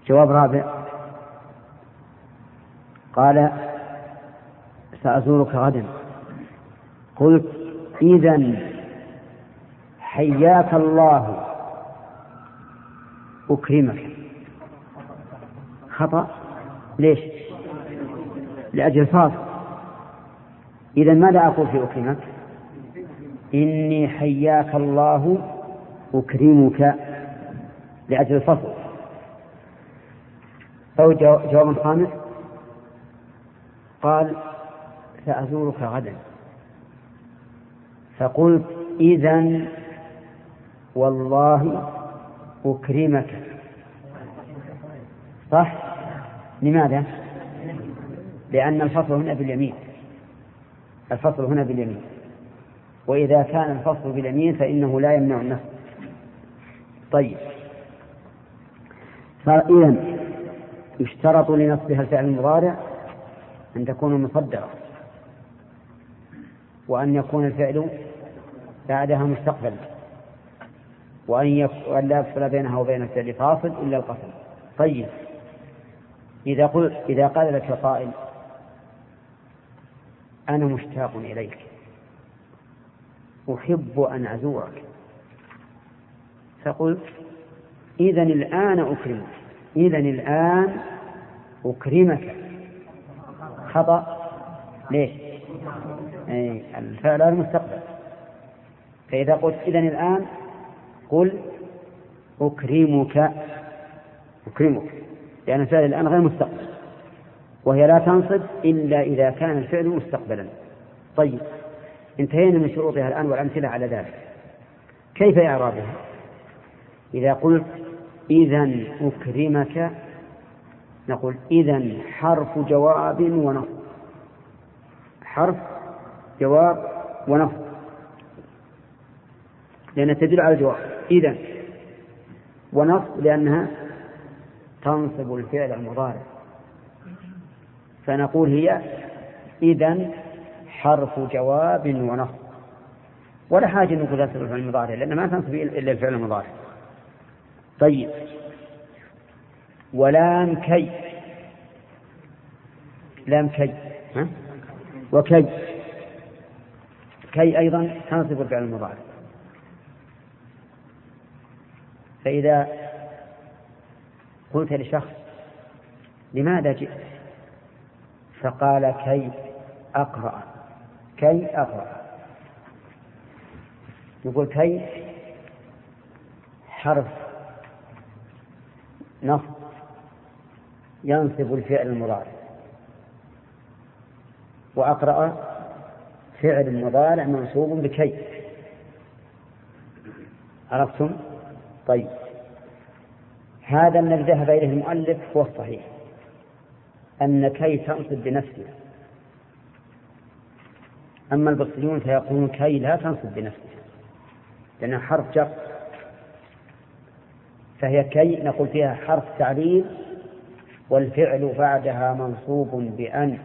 جواب رابع. قال سأزورك غدا. قلت إذن حياك الله أكرمك. خطأ. ليش؟ لأجل الفاصل. إذن ماذا أقول في أكرمك؟ إني حياك الله أكرمك لأجل الفصل. أو جواب خامس. قال سأزورك غدا. فقلت إذن والله أكرمك. صح؟ لماذا؟ لأن الفصل هنا باليمين. الفصل هنا باليمين، وإذا كان الفصل باليمين فإنه لا يمنع النصب. طيب، فإذن يشترط لنصبها الفعل المضارع أن تكون مصدرة، وأن يكون الفعل بعدها مستقبلا، وأن لا يفصل بينها وبين الفعل فاصل إلا القسم. طيب، إذا قال لك قائل أنا مشتاق إليك أحب أن أزورك، فقلت إذن الآن أكرمك. إذن الآن أكرمك. خطأ. ليش؟ الفعل المستقبل. فإذا قلت إذن الآن قل أكرمك. لأن الفعل الآن غير مستقبل، وهي لا تنصب إلا إذا كان الفعل مستقبلا. طيب، انتهينا من شروطها الآن والأمثلة على ذلك. كيف إعرابها؟ إذا قلت إذن أكرمك نقول إذن حرف جواب ونصب. حرف جواب ونصب لأنها تدل على الجواب. إذن ونصب لأنها تنصب الفعل المضارع، فنقول هي إذن حرف جواب ونصب، ولا حاجة نقول تنصب الفعل المضارع لأنها ما تنصب إلا الفعل المضارع. طيب، ولام كي. لام كي وكي أيضا تنصب الفعل المضارع. فإذا قلت لشخص لماذا جئت؟ فقال كي أقرأ. نقول كي حرف نصب ينصب الفعل المضارع، وأقرأ فعل مضارع منصوب بكي. عرفتم؟ طيب، هذا الذي ذهب إليه المؤلف هو الصحيح، أن كي تنصب بنفسها. أما البصريون فيقولون كي لا تنصب بنفسها لأنها حرف جر، فهي كي نقول فيها حرف تعليل والفعل بعدها منصوب بأن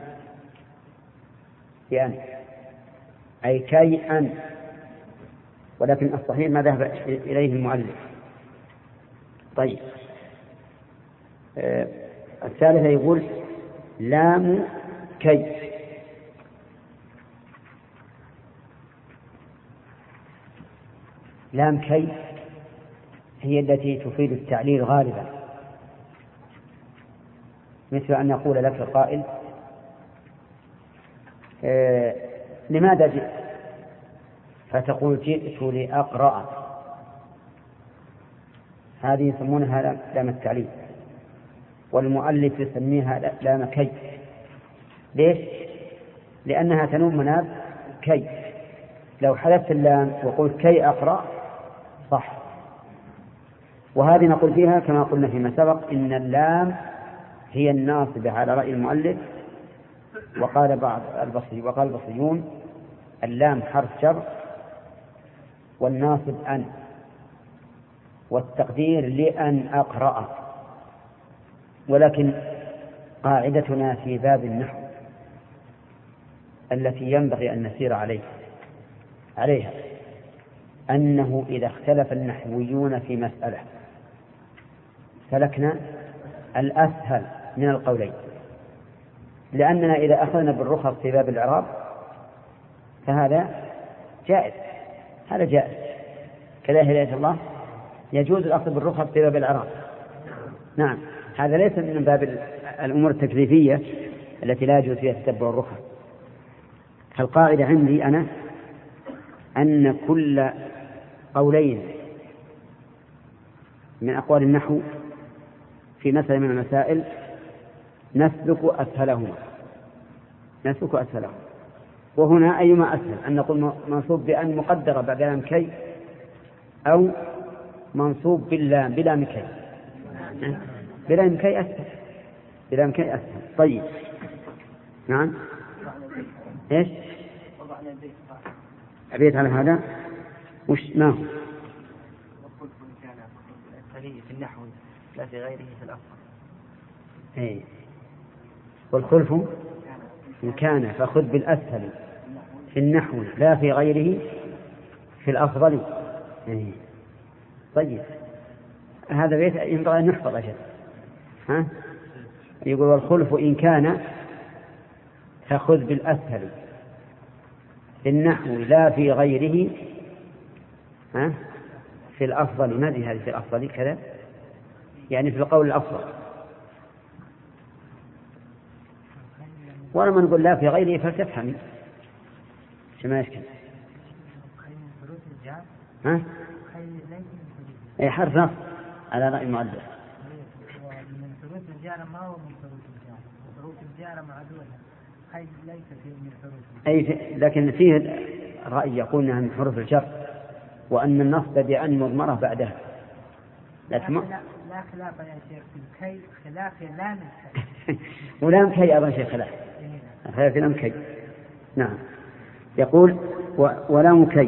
أي كي أن، ولكن الصحيح ما ذهب إليه المؤلف. طيب، الثالثة يقول لام كي. لام كي هي التي تفيد التعليل غالبا، مثل أن يقول لك قائل لماذا جئت؟ فتقول جئت لأقرأ. هذه يسمونها لام التعليل، والمؤلف يسميها لام كي. ليش؟ لأنها تنوم مناب كي. لو حذفت اللام وقلت كي أقرأ صح. وهذه نقول فيها كما قلنا فيما سبق إن اللام هي الناصبة على رأي المؤلف، وقال البصريون اللام حرف جر والناصب أن، والتقدير لأن أقرأ. ولكن قاعدتنا في باب النحو التي ينبغي أن نسير عليها أنه إذا اختلف النحويون في مسألة سلكنا الأسهل من القولين، لأننا إذا أخذنا بالرخص في باب الإعراب فهذا جائز، هذا جائز كذا هداية الله، يجوز الأخذ بالرخص في باب الإعراب. نعم، هذا ليس من باب الأمور التكليفية التي لا يجوز فيها تتبع الرخص. فالقاعدة عندي أنا أن كل قولين من أقوال النحو في مسألة من المسائل نسلك أسهلهما، وهنا أيما أسهل، أن نقول منصوب بأن مقدرة بعد لام كي، أو منصوب بلام كي. بلام كي أسهل. طيب، نعم، إيش أبيت على هذا؟ وش ما هو؟ في النحو لا في غيره في الأفضل. إيه، والخلف إن كان فخذ بالأسهل في النحو لا في غيره في الأفضل. إيه. طيب، هذا بيت ينبغي أن نحفظ أجل. ها؟ يقول والخلف إن كان فخذ بالأسهل في النحو لا في غيره في الأفضل. ما هذه في الأفضل كذا، يعني في القول الأفضل، ولما نقول لا في غيره فلتفهمي ما يشكل. ها؟ أي حرف نص على رأي المؤلف. من حروف الجار ما هو من حروف الجار، حروف الجار معدودة، هاي ليس من حروف أي، لكن فيه رأي يقول أنها من حروف الجر، وأن النصب بأن مضمرة بعدها. لا خلاف يا شيخ في الكي، خلاف لام الكي. ولام كي أيضا شيء خلاف، خلاف لام كي. نعم. يقول ولام كي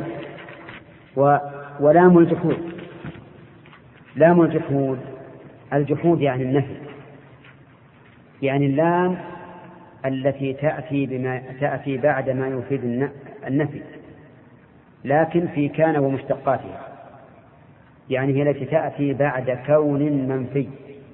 ولام الجحود. لام الجحود، الجحود يعني النفي، يعني اللام التي تأتي بعد ما يفيد النفي، لكن في كان ومشتقاتها، يعني هي التي تأتي بعد كون منفي.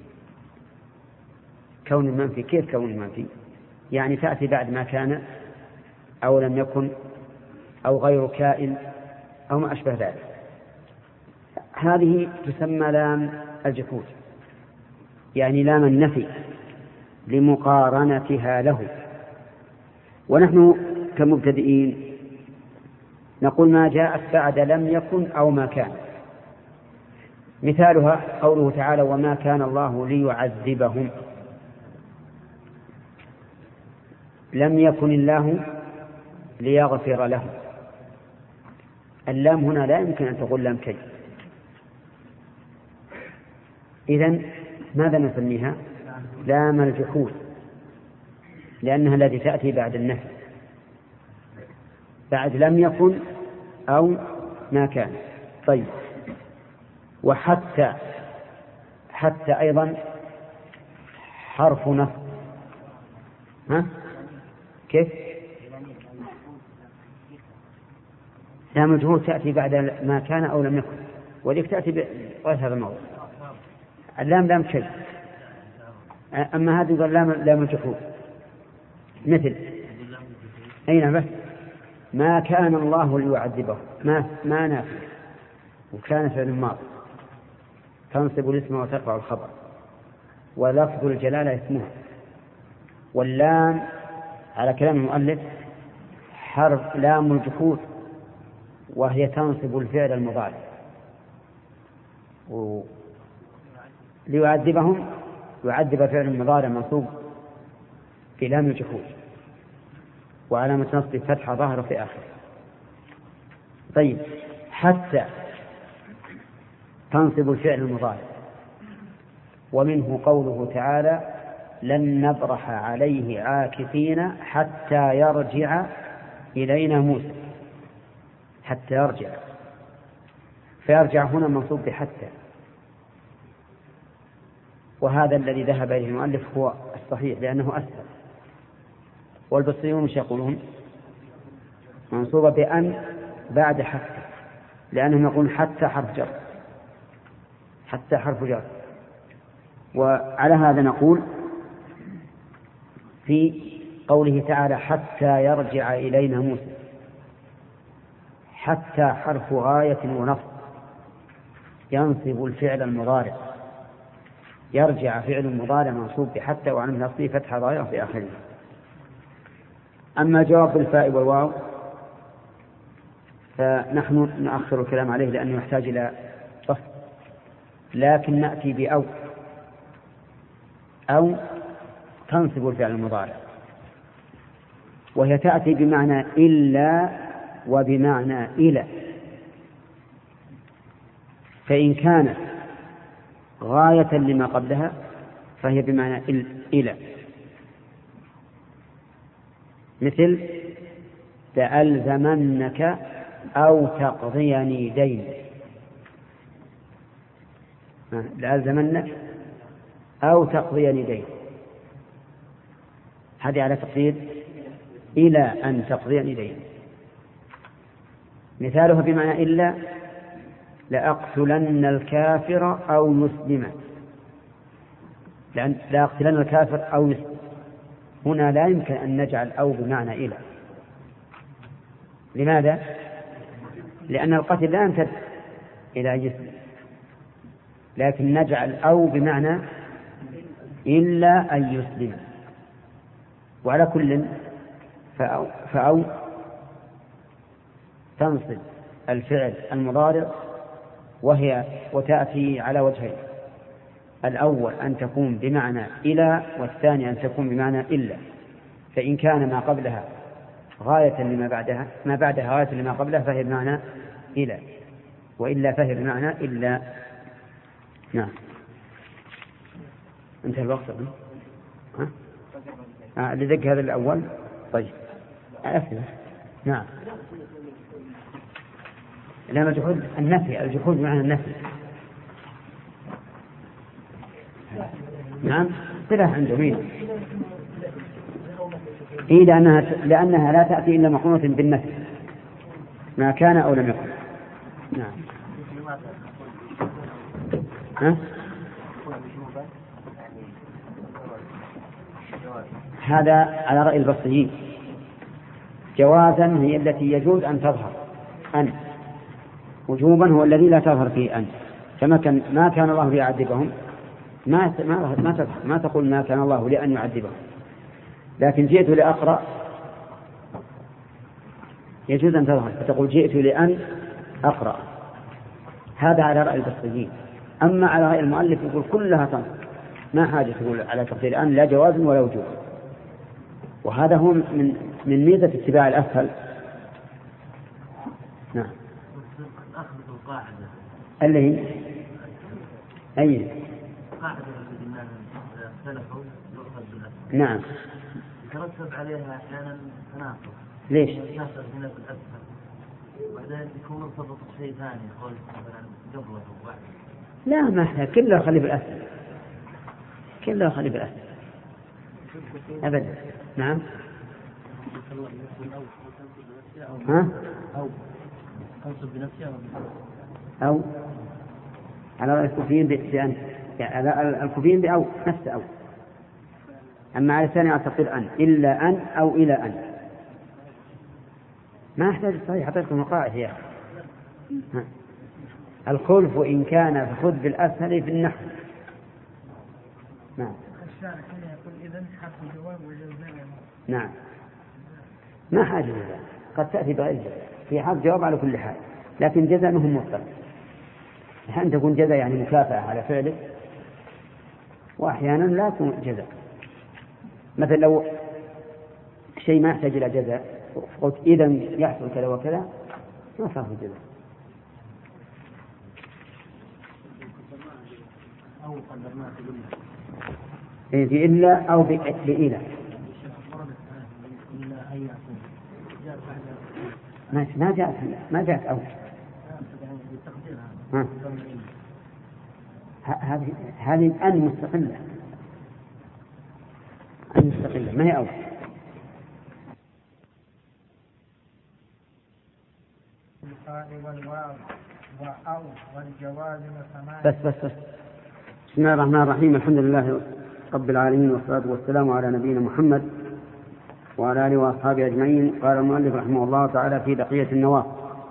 كون منفي، كيف كون منفي؟ يعني تأتي بعد ما كان أو لم يكن أو غير كائن أو ما أشبه ذلك. هذه تسمى لام الجحود، يعني لام النفي لمقارنتها له. ونحن كمبتدئين نقول ما جاءت بعد لم يكن أو ما كان. مثالها قوله تعالى وما كان الله ليعذبهم. لم يكن الله ليغفر لهم. اللام هنا لا يمكن أن تقول لام كي. إذن ماذا نسميها؟ لام الجحود، لأنها التي تأتي بعد النفي، بعد لم يكن أو ما كان. طيب، وحتى أيضا حرف نصب. كيف؟ لام الجحود تأتي بعد ما كان أو لم يكن، وليك تأتي بغير هذا الموضوع. اللام لام شيء، أما هذه يقول لام الجحود مثل أين بس ما كان الله ليعذبه. ما نافع، وكان فعل ماضي تنصب الاسم وترفع الخبر، ولفظ الجلالة اسمها. واللام على كلام المؤلف حرف لام الجحود، وهي تنصب الفعل المضارع. ليعذبهم، يعذب فعل المضارع منصوب في لام الجحود، وعلامة نصب فتحة ظاهرة في آخر. طيب، حتى تنصب الفعل المضارع. ومنه قوله تعالى لن نبرح عليه عاكفين حتى يرجع إلينا موسى. حتى يرجع، فيرجع هنا منصوب بحتى، وهذا الذي ذهب إليه المؤلف هو الصحيح لأنه أسهل. والبصريون مش يقولون منصوبة بأن بعد حتى، لأنهم يقولون حتى حرف جر، حتى حرف جر. وعلى هذا نقول في قوله تعالى حتى يرجع إلينا موسى، حتى حرف غاية ونصب ينصب الفعل المضارع، يرجع فعل مضارع منصوب بحتى وعن نصبه فتحة ظاهرة في آخره. أما جواب بالفاء والواو فنحن نأخر الكلام عليه لأنه يحتاج إلى فصل، لكن نأتي بأو، أو تنصب الفعل المضارع، وهي تأتي بمعنى إلا وبمعنى إلى، فإن كانت غاية لما قبلها فهي بمعنى إلى، مثل لألزمنك أو تقضيني دين، لألزمنك أو تقضيني دين، هذه على تقدير إلى أن تقضيني دين. مثالها بمعنى إلا لأقتلن الكافر أو يسلمه، لأقتلن الكافر أو يسلم، هنا لا يمكن أن نجعل أو بمعنى إلى. لماذا؟ لأن القتل لا يمتد إلى جسم، لكن نجعل أو بمعنى إلا أن يسلم. وعلى كل فأو تنصب الفعل المضارع وتأتي على وجهين: الأول أن تكون بمعنى إلى، والثاني أن تكون بمعنى إلا. فإن كان ما قبلها غاية لما بعدها، ما بعدها غاية لما قبلها، فهي بمعنى إلى، وإلا فهي بمعنى إلا. نعم، انتهى الوقت. لذلك هذا الأول. طيب أسئلة. نعم، لما جحود النفي، الجحود بمعنى النفي. نعم، صلة عنده مين؟ إيه، لأنها لا تأتي إلا مقرونة بالنفي ما كان أو لم يكن. نعم. هذا على رأي البصريين. جوازا هي التي يجوز أن تظهر أن، وجوبا هو الذي لا تظهر فيه أن. كما ما كان الله ليعذبهم، ما تقول ما كان الله لأن يعذبهم، لكن جئت لأقرأ يجوز أن تظهر، فتقول جئت لأن أقرأ. هذا على رأي البصريين. أما على رأي المؤلف يقول كلها تنصب، ما حاجة تقول على تقدير أن لا جواز ولا وجوب. وهذا هو من ميزة اتباع الأسهل. نعم. أخذ القاعدة اللي هي أي قاعدة الذين اختلفوا يؤخذ بالأسهل. نعم. يترتب عليها أحيانا تناقض. ليش؟ يتناقض هنا بالأسهل، وبعدين يكون مرتبط بشيء ثاني، يقول مثلا قبله وبعد. لا، ما احنا كله خلي بالأسهل، كله خلي بالأسهل أبدا. نعم. ها؟ أنصب بنفسها أو على رأي الكوفيين بأن، يعني على الكوفيين بأو نفس أو. أما على الثاني أعتقد أن، إلا أن أو إلى أن. ما أحتاج صحيح حطيتكم القاعدة هي الخلف إن كان فخذ بالأسهل في النحو. نعم. نعم، ما حاجة لذلك، قد تأتي بغير جزاء، في حال جواب على كل حال، لكن جزاء مهم مطلق. أحيانا تكون جزاء يعني مكافأة على فعلك، وأحيانا لا تكون جزاء. مثلا لو شيء ما يحتاج إلى جزاء قلت إذا يحصل كذا وكذا، ما صار في جزاء. أو قدرناه في إلا أو بإلى. ما جاءت أو. هذه أن مستقلة، أن مستقلة ما هي أو. والواو وأو والجواز وثمان. بس بسم الله الرحمن الرحيم. الحمد لله رب العالمين، والصلاة والسلام على نبينا محمد وعلى آله وأصحابه أجمعين. قال المؤلف رحمه الله تعالى في بقية النوافل: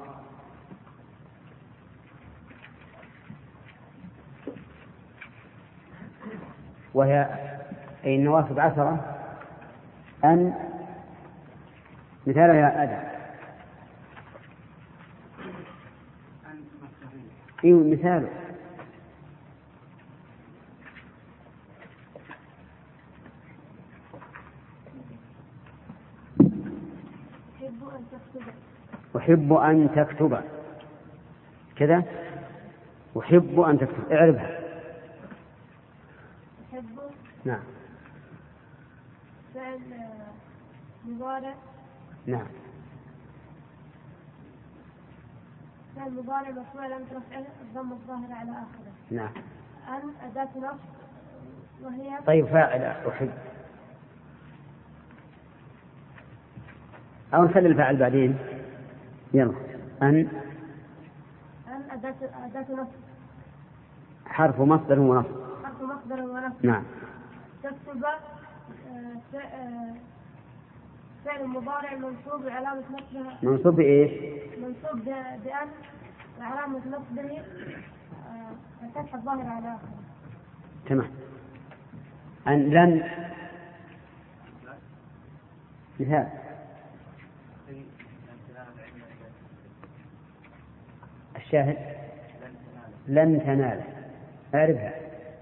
وهي أي النوافل 10 أن مثالها أداء. مثاله أحب أن تكتب كذا. أحب أن تكتب، اعرفها. أحب نعم. فعل مضارع. نعم. فعل مضارع مرفوع علامة رفعه الضم الظاهر على آخره. نعم. أن أداة نصب وهي. طيب فاعل أحب، أو نخلي الفاعل بعدين. يلا. أن أداة نصب، حرف مصدر ونصب. حرف مصدر ونصب. نعم. تكتب فعل مضارع منصوب علامة نصبه. منصوب بإيش؟ منصوب بأن، وعلامة نصبه الفتح الظاهر على آخره. تمام. أن لن مثال الشاهد لن تنال، أعرفها.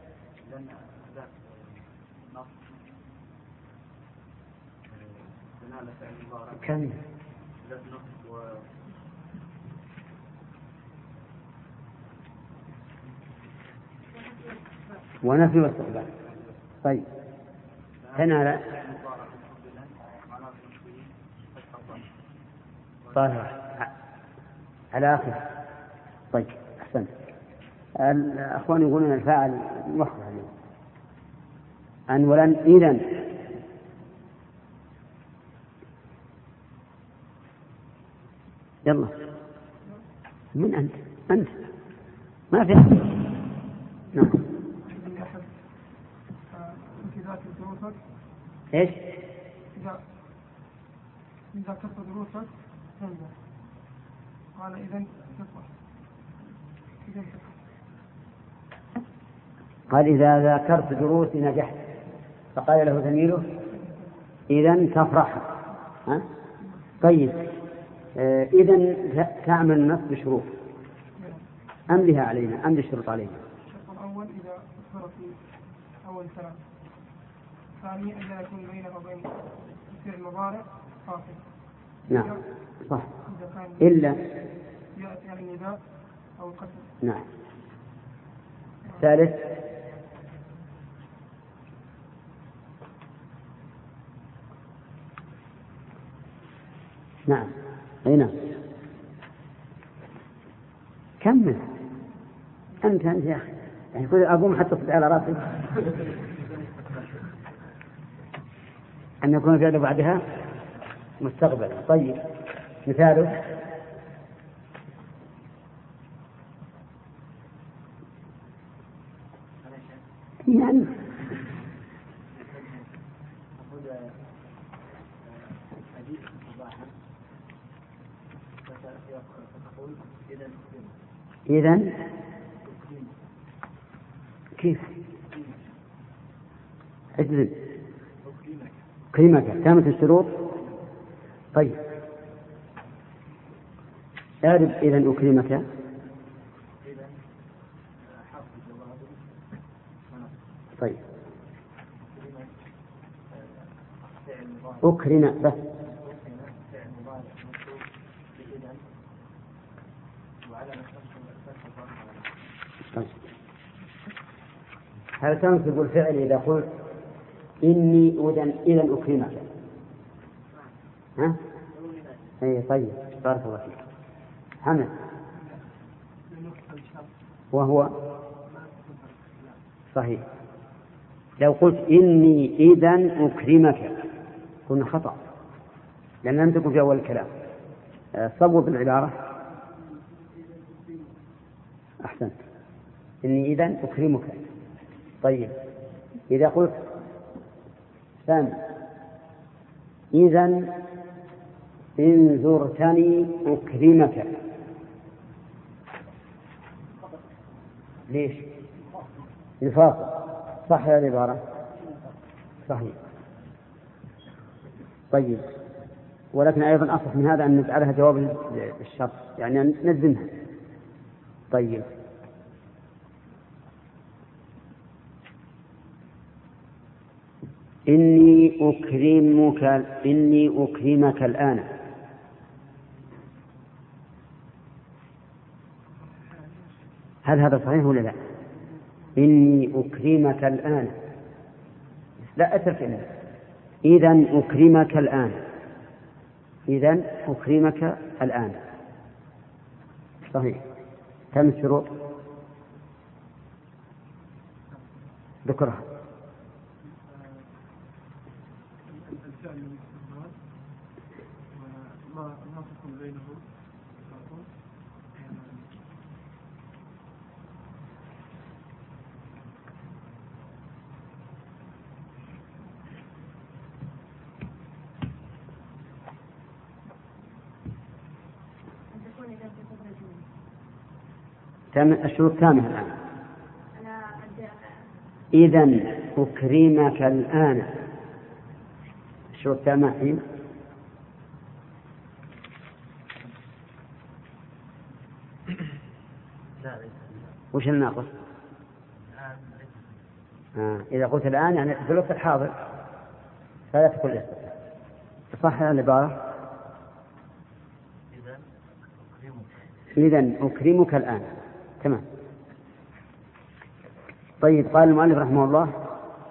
كم ونفي واستقبال. طيب تنال طاهرة على آخر. طيب أحسن. الأخوان يقولون الفاعل مخرج عليه. أن ولن إذن. يلا. من أنت؟ أنت ما في أحد. نعم. إيش؟ إذا كسر دروسك تنجح. قال إذن تفرح. قال إذا ذاكرت دروسي نجحت، فقال له زميله إذن تفرح. ها؟ طيب إذن تعمل النص بشروط أم لها علينا أم للشروط علينا؟ الشرط الأول إذا أكثر في أول ثلاث. ثانيا ألا يكون بينه وبين فعل مضارع فاصل. نعم صح. إلا يأتي على النداء أو القسم. نعم. ثالث نعم. أي نعم. كمل أنت يا أخي، يعني كل أقوم حتى تصدق على رأسي. أن يكون فعله بعدها مستقبلا. طيب مثاله يعني إذن كيف أجزم كلمة تامة الشروط. طيب أعرف إذن أكرمك. طيب أكرم بس. طيب. هل تنصب الفعل إذا قلت إني إذن أكرمك؟ ها؟ أي طيب بارك الله فيك. حمد وهو صحيح. لو قلت إني إذن أكرمك كنا خطأ، لأن لم تكن في أول الكلام. صوب العبارة. أحسنت. إني إذن أكرمك. طيب إذا قلت سامع إذن إن زرتني أكرمك، ليش؟ الفاصل صح يا العبارة؟ صحيح. طيب ولكن أيضا أصح من هذا أن نجعلها جواب الشرط، يعني أن نلزمها. طيب إني أكرمك الآن، هل هذا صحيح ولا لا؟ إني أكرمك الآن، لا أترك إلا إذن أكرمك الآن، إذن أكرمك الآن صحيح. كم الشروط؟ ذكرها. الشروط تامة الآن. إذن أكرمك الآن، الشروط تامة حين. وش الناقص؟ إذا قلت الآن يعني في الوقت الحاضر فلا تكون الاستثناء. صح العبارة؟ إذن أكرمك الآن، تمام. طيب قال المؤلف رحمه الله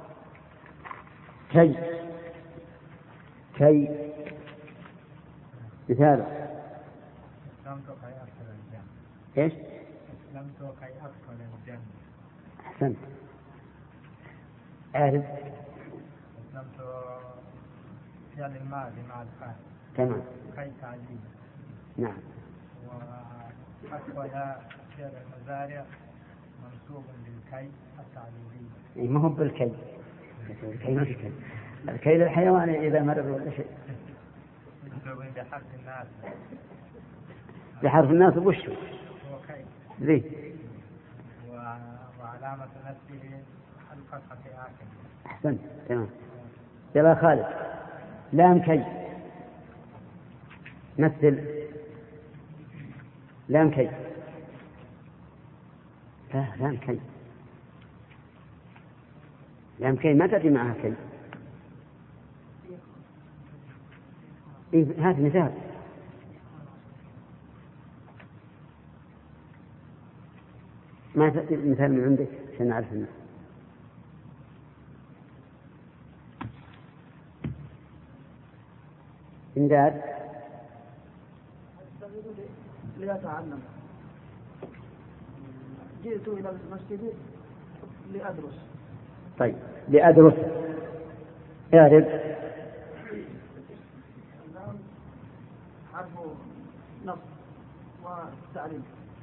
كي مثال ايش؟ أحسنت. أعرف فعل الماضي مع الفاعل، تمام. كي تعليم. نعم. وأكمل فعل المضارع منصوب بالكي التعليلي. ما هو بالكي، الكي للحيوان إذا مرض ولا شيء. بحرف الناس. بحرف الناس وش هو؟ كي. ليه؟ وعلامة نفسه الفتحة في آخر. أحسنت، تمام. يلا خالد، لام كي مثل لام كي. لا لام كي، لام كي ما تأتي معها كي. إيه هات مثال. ما تأتي مثال من عندك عشان نعرف منه. إمداد لأتعلم. جئت إلى المسجد لأدرس. طيب لأدرس اعرف. حرف نصب وتعليم.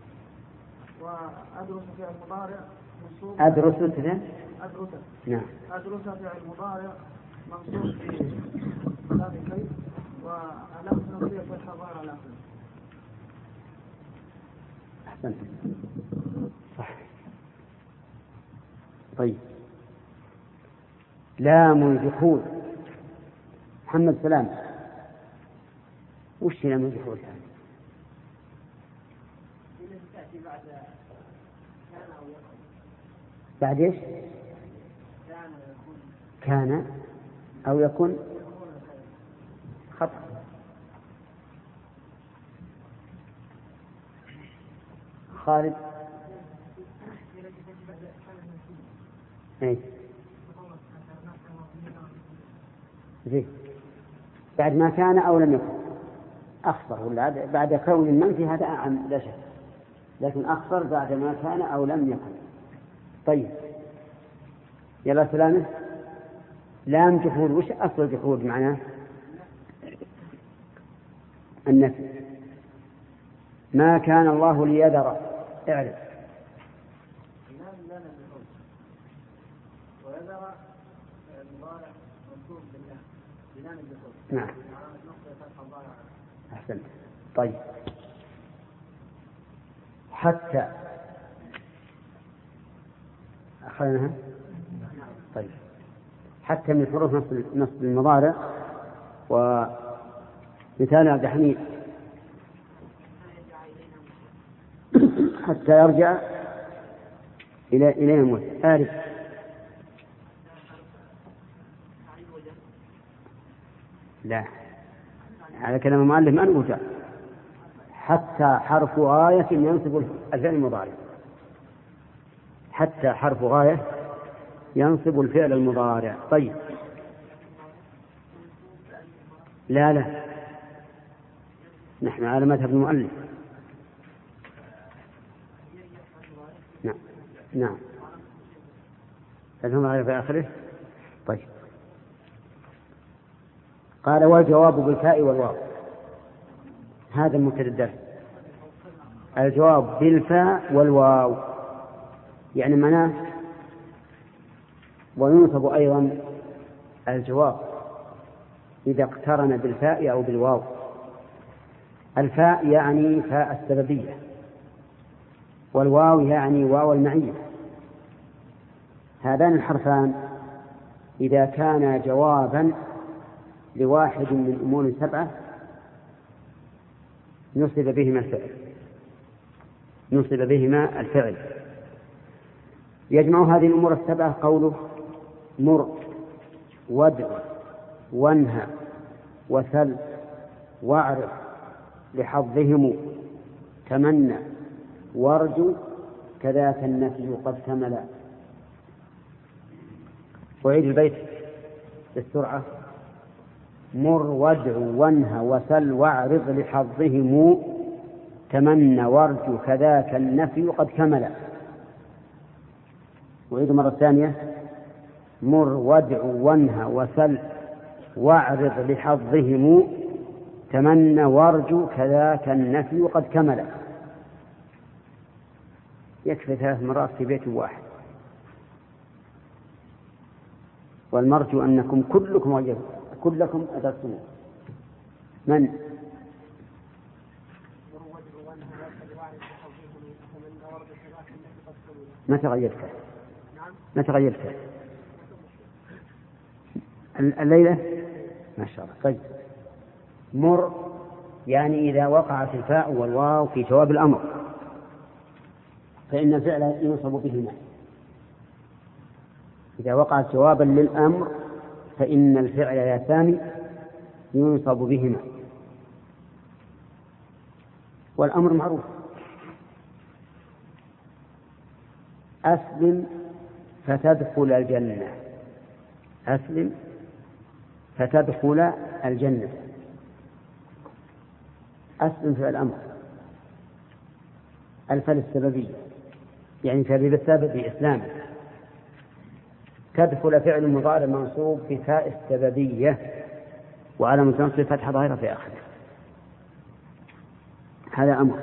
وأدرس فعل مضارع منصوب. أدرس مثلا. أدرس. نعم. أدرس فعل مضارع منصوب بلام كي وعلامة نصبه فتحة ظاهرة على آخره. أحسنت، صح. طيب لام الدخول. محمد سلام، وش لام الدخول؟ بعد ايش؟ كان أو يكون. خطأ. خالد. ايه زين. بعد ما كان أو لم يكن أخطر، ولا بعد كون المنفي هذا أعم لا شك، لكن أخطر بعد ما كان أو لم يكن. طيب يلا سلامة، لام جحود. وش أصل جحود معناه؟ النفي. ما كان الله ليذر. اعرف. ويذر المضارع منصوب بالله بلام الدخول. نعم. أحسنت. طيب حتى أخذناها. طيب حتى من حروف نصب المضارع، ومثال عبد الحميد حتى يرجع إلى الموت. أعرف لا على كلام المؤلف ما نرجع. حتى حرف غاية ينصب الفعل المضارع. حتى حرف غاية ينصب الفعل المضارع. طيب لا نحن على مذهب المؤلف. نعم فهم غير في آخره. طيب قال والجواب بالفاء والواو. هذا المبتدأ الدرس. الجواب بالفاء والواو يعني معناه وينصب أيضا الجواب إذا اقترن بالفاء أو بالواو. الفاء يعني فاء السببية، والواو يعني واو المعية. هذان الحرفان إذا كان جوابا لواحد من أمور 7 نصب بهما الفعل. يجمع هذه الأمور 7 قوله مر وادع وانهى وسل واعرض لحظهم تمنى وارجو كذاك النفي قد كمل. وعيد البيت بالسرعة. مر وادع وانهى وسل واعرض لحظهم تمنى وارجو كذاك النفي قد كمل. وعيد مرة ثانية. مر وادع وانهى وسل واعرض لحظهم تمنى وارجو كذاك النفي قد كمل. يكفي 3 مرات في بيت واحد. والمرجو أنكم كلكم أدرسون. من ما تغيرت الليلة ما شاء الله. طيب مر يعني إذا وقعت الفاء والواو في جواب الأمر فإن الفعل ينصب بهما. إذا وقعت جوابا للأمر فإن الفعل يا ثاني ينصب بهما. والأمر معروف. أسلم فتدخل الجنة. أسلم فتدخل الجنة. أسلم في الأمر. الفعل السببي يعني سبب السبب بإسلام. تدخل فعل مضارع منصوب بفاء السببية وعلامة نصبه فتحة ظاهرة في آخره. هذا أمر.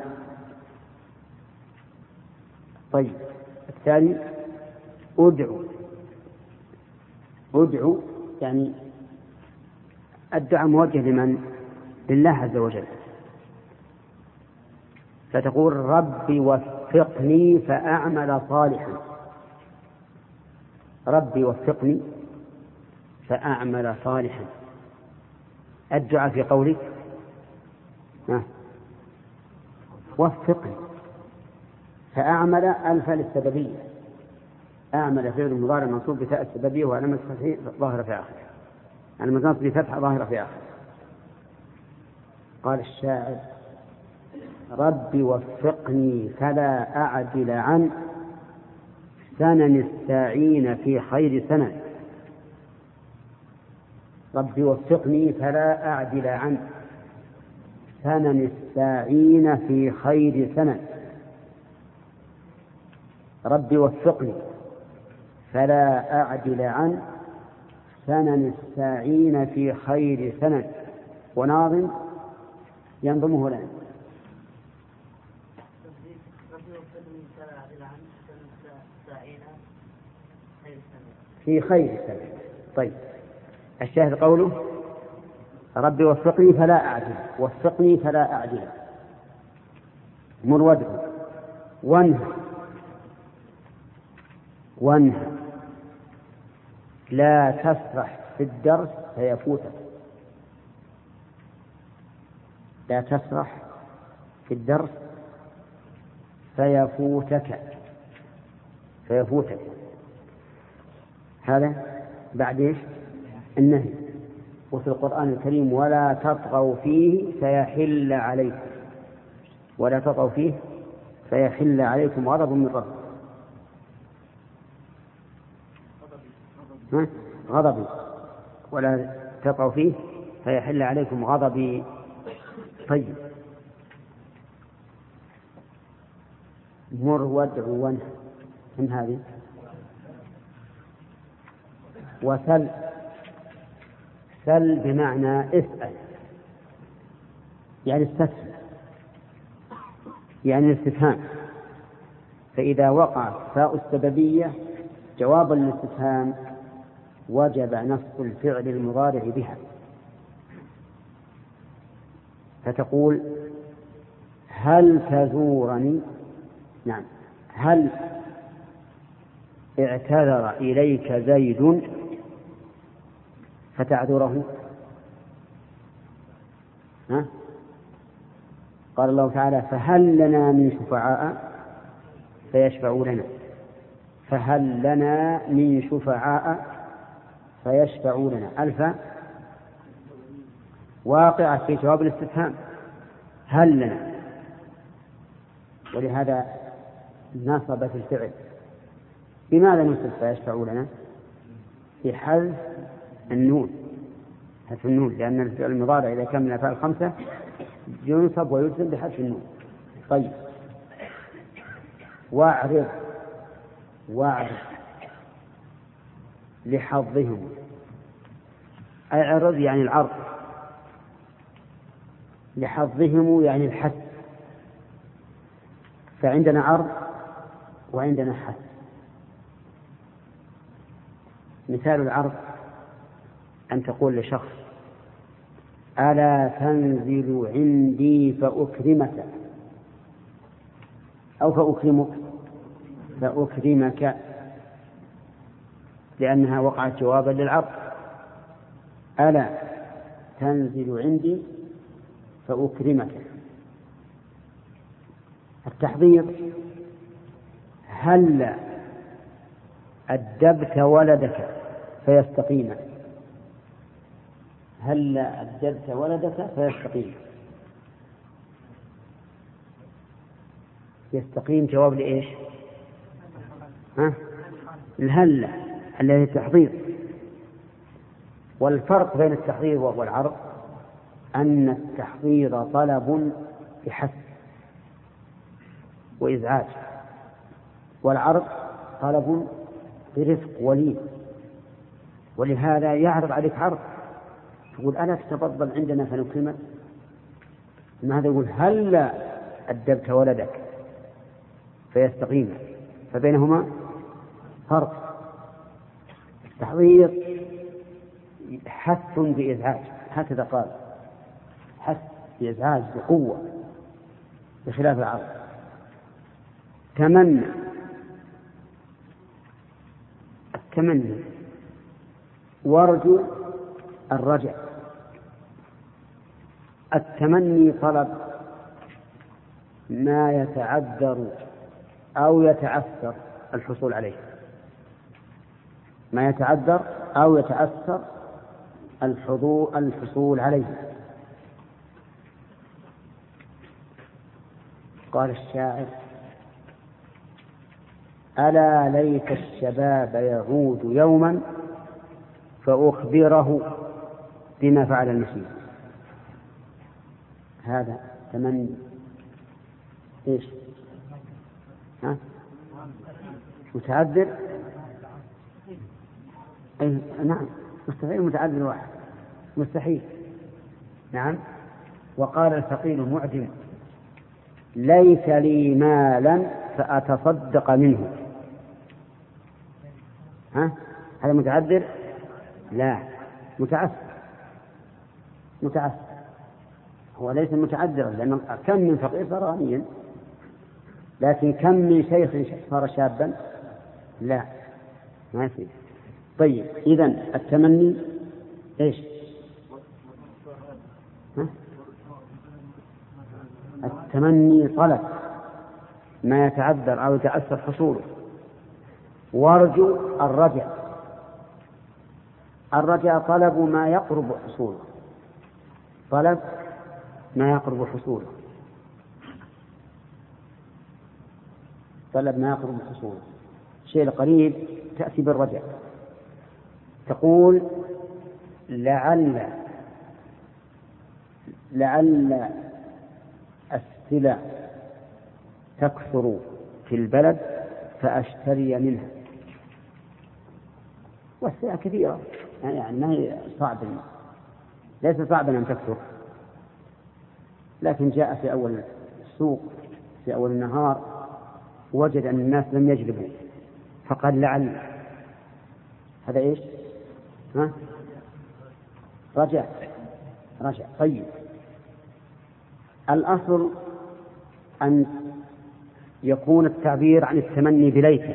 طيب الثاني أدعو يعني الدعاء موجه لمن؟ لله عز وجل. فتقول ربي وفقني فأعمل صالحا. ربي وفقني فأعمل صالحا. الدعاء في قولك وفقني فأعمل الفعل السببية. أعمل فعل مضارع منصوب بتاء السببية وعلامة فتحه ظاهرة في آخره. علامة نصبه بفتحة ظاهرة في آخره. قال الشاعر ربي وفقني فلا أعدل عن سنن الساعين في خير سنن. ربي وفقني فلا أعدل عن سنن الساعين في خير سنن. ربي وفقني فلا أعدل عن سنن الساعين في خير سنن. وناظم ينظمه لنا. في خير السبيل. طيب الشاهد قوله ربي وفقني فلا أعدل، وفقني فلا أعدل، مر وادعو وانهى لا تسرح في الدرس فيفوتك، لا تسرح في الدرس فيفوتك، هذا بعد إيش؟ النهي. وفي القرآن الكريم ولا تطغوا فيه فيحل عليكم، ولا تطغوا فيه فيحل عليكم غضب من ربكم، غضبي، ولا تطغوا فيه فيحل عليكم غضبي. طيب مر وادع وانهى من هذه. وسل، سل بمعنى اسأل، يعني استفهم، يعني الاستفهام. فإذا وقعت فاء السببية جوابا للاستفهام وجب نصب الفعل المضارع بها، فتقول هل تزورني؟ نعم، هل اعتذر إليك زيد فتعذره؟ قال الله تعالى فهل لنا من شفعاء فيشفعوا لنا، فهل لنا من شفعاء فيشفعوا لنا، ألف واقعة في جواب الاستفهام هل لنا، ولهذا نصبت الفعل. بماذا نصب فيشفعوا لنا؟ بحذف النون، حذف النون، لأن الفعل المضارع إذا كان من الأفعال الخمسة ينصب ويجزم بحذف النون. طيب واعرض لحظهم، اعرض يعني العرض، لحظهم يعني الحث، فعندنا عرض وعندنا حث. مثال العرض أن تقول لشخص ألا تنزل عندي فأكرمك، أو فأكرمك، لأنها وقعت جوابا للعرض. ألا تنزل عندي فأكرمك. التحضير هل أدبت ولدك فيستقيم، هل أدبت ولدك فيستقيم، يستقيم جواب لإيش؟ الهل الذي التحضير. والفرق بين التحضير والعرض أن التحضير طلب بحث وإزعاج، والعرض طلب برفق ولين. ولهذا يعرض عليك عرض، تقول ألا تتفضل عندنا فنكرمك، ماذا يقول هل أدبت ولدك فيستقيم، فبينهما فرق. التحضير حث بإزعاج، هكذا قال، حث بإزعاج بقوة، بخلاف العرض. تمنى، التمني، وارجو الرجع. التمني طلب ما يتعذر أو يتعثر الحصول عليه، ما يتعذر أو يتعثر الحصول عليه. قال الشاعر ألا ليت الشباب يعود يوما فأخبره بما فعل المسيح. هذا تمني إيش؟ متعذر؟ أي نعم، مستحيل متعذر واحد، مستحيل. نعم. وقال الفقير المعدم ليس لي مالا فأتصدق منه. ها؟ هذا متعذر؟ لا، متعسر. هو ليس متعذرا، لأن كم من فقير صار غنيا، لكن كم من شيخ صار شابا؟ لا، ما يصير. طيب، إذن التمني إيش؟ ها؟ التمني طلب ما يتعذر أو يتأثر حصوله. وارجو الرجاء طلب ما يقرب حصوله، طلب ما يقرب حصوله، طلب ما يقرب حصوله، شيء قريب تأتي بالرجاء. تقول لعل السلع تكثر في البلد فأشتري منها. والسلع كثيرة، يعني ما هي صعب، ليس صعبا أن تكثر، لكن جاء في أول السوق في أول النهار وجد أن الناس لم يجلبوا فقال لعل. هذا إيش؟ ها؟ رجع. طيب، الأصل أن يكون التعبير عن التمني بليته،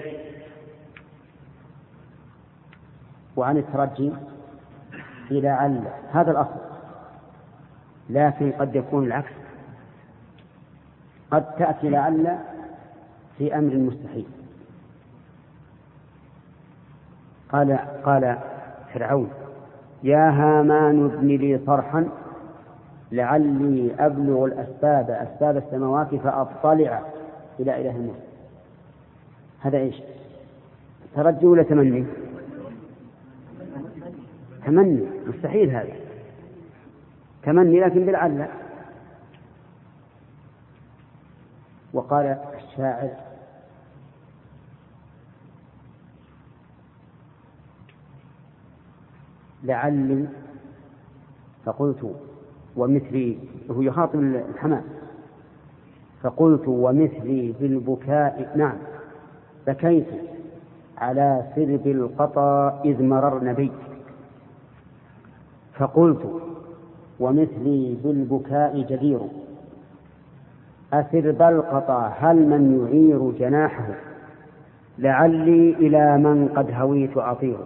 وعن الترجي بلعل، هذا الأصل. لكن قد يكون العكس، قد تأتي لعل في أمر مستحيل. قال فرعون يا هامان ابن لي صرحا لعلي أبلغ أسباب السماوات فأطلع إلى إله موسى. هذا إيش؟ ترجي ولا تمني؟ تمني، مستحيل هذا، تمني لكن بالعلة. وقال الشاعر لعلي، فقلت ومثلي، وهو يخاطب الحمام، فقلت ومثلي بالبكاء، نعم بكيت على سرب القطا إذ مررن بي. فقلت ومثلي بالبكاء جدير أسرب القطا هل من يعير جناحه لعلي إلى من قد هويت أطير.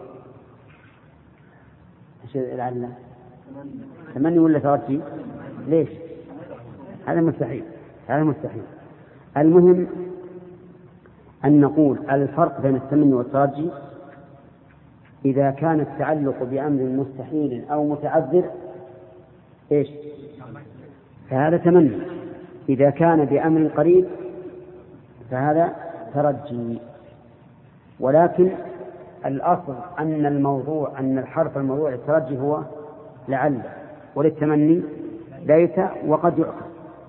لعل تمني ولا ترجي؟ ليش؟ هذا مستحيل. المهم أن نقول الفرق بين التمني والترجي إذا كان التعلق بأمر مستحيل أو متعذر إيش؟ فهذا تمني. إذا كان بأمر قريب فهذا ترجي. ولكن الأصل أن الحرف الموضوع للترجي هو لعل، وللتمني ليت وقد يعقل.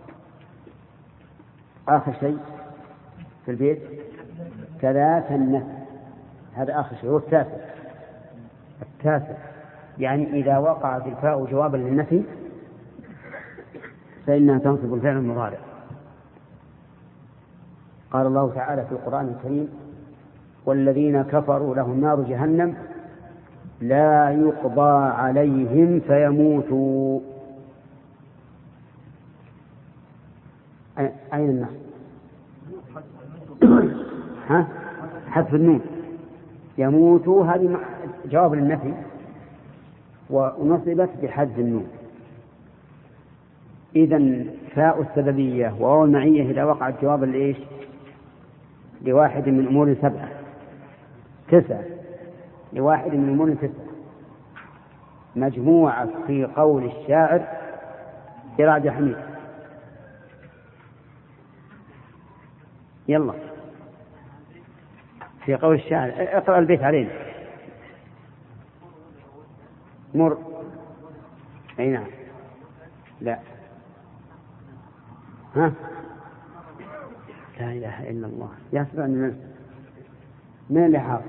آخر شيء في البيت كذاك النفي، هذا آخر شيء هو التاسع، يعني إذا وقعت الفاء جوابا للنفي فإنها تنصب الفعل المضارع. قال الله تعالى في القرآن الكريم والذين كفروا لهم نار جهنم لا يقضى عليهم فيموتوا. أين النص؟ حذف النون. يموتوا هذه جواب للنفي ونصبت بحذف النون. إذن فاء السببية وواو المعية إذا وقعت جوابا لإيش؟ لواحد من أمور 7 9 لواحد من أمور 9 مجموعة في قول الشاعر إراد حميد. يلا في قول الشاعر اقرأ البيت علينا. مر. أي نعم. لا ها لا إله إلا الله. يحسب أن من اللي حاضر؟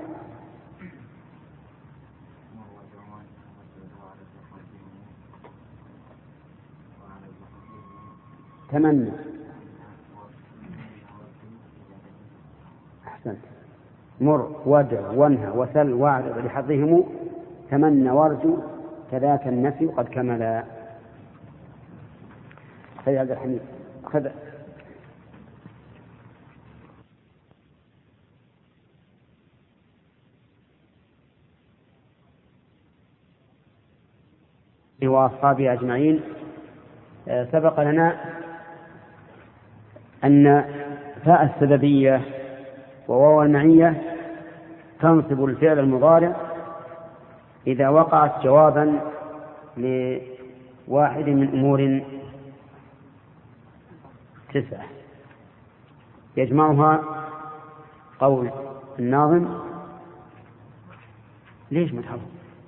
تمنى. أحسنت. مر وادع وانهى وسل واعرض لحظهم تمنى وارجو كذاك النفي قد كملا. سيد عبد الحميد خذ وأصحابه أجمعين. سبق لنا أن فاء السببية وواو المعية تنصب الفعل المضارع إذا وقعت جوابا لواحد من أمور 9 يجمعها قول الناظم. ليش ما تحفظ؟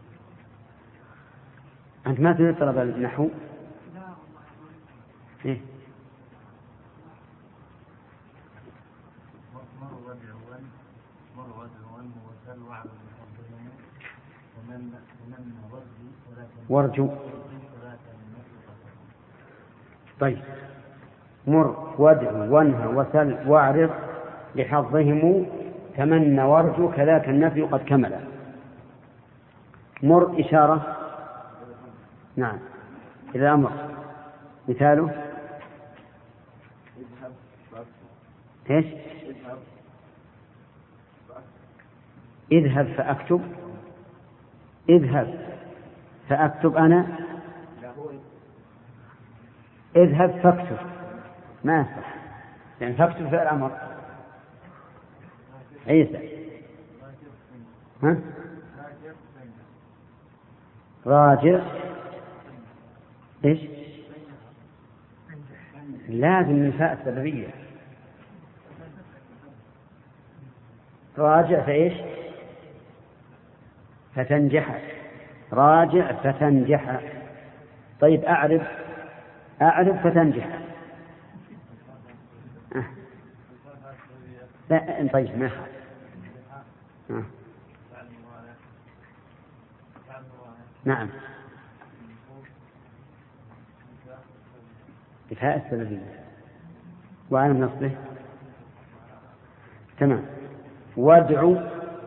أنت ما تريد طلب النحو؟ إيه؟ وارجو. طيب مر وادع وانهى وسل واعرض لحظهم تمنى وارجو كذاك النفي قد كمل. مر إشارة نعم إلى أمر. مثاله إيش؟ اذهب فأكتب. اذهب فأكتب أنا. اذهب فاكتب ما يصح يعني فاكتب فعل أمر. عيسى ها؟ راجع إيش؟ لازم من فاء السببية. راجع فإيش؟ فتنجح. راجع فتنجح. طيب أعرف. أعرف فتنجح. لا طيب ما نعم بفاء السببية وعلم نصبه. تمام. وادعو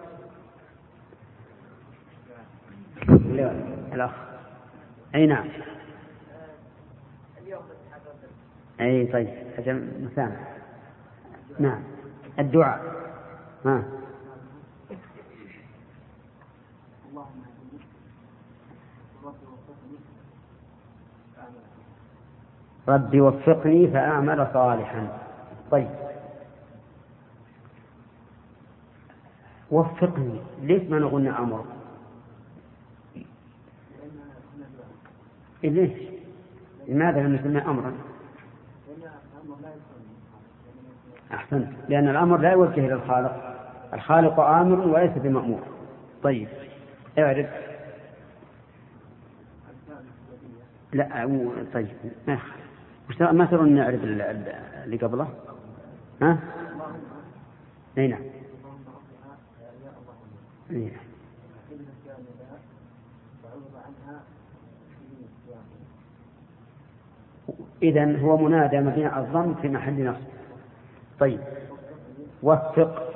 الأخ. أي نعم. أي طيب أجل مسامح. نعم الدعاء. ها ربي وفقني فأعمل صالحا. طيب وفقني ليش ما نقولنا أمر؟ ليش؟ لماذا لم نسمى أمرا؟ أحسنت لأن الأمر لا يوجه إلى الخالق. الخالق آمر وليس بمأمور. طيب اعرف. لا طيب ما ترون نعرف اللي قبله؟ ها؟ أي نعم. إذن هو منادى مبني على الضم في محل نصب. طيب وفق.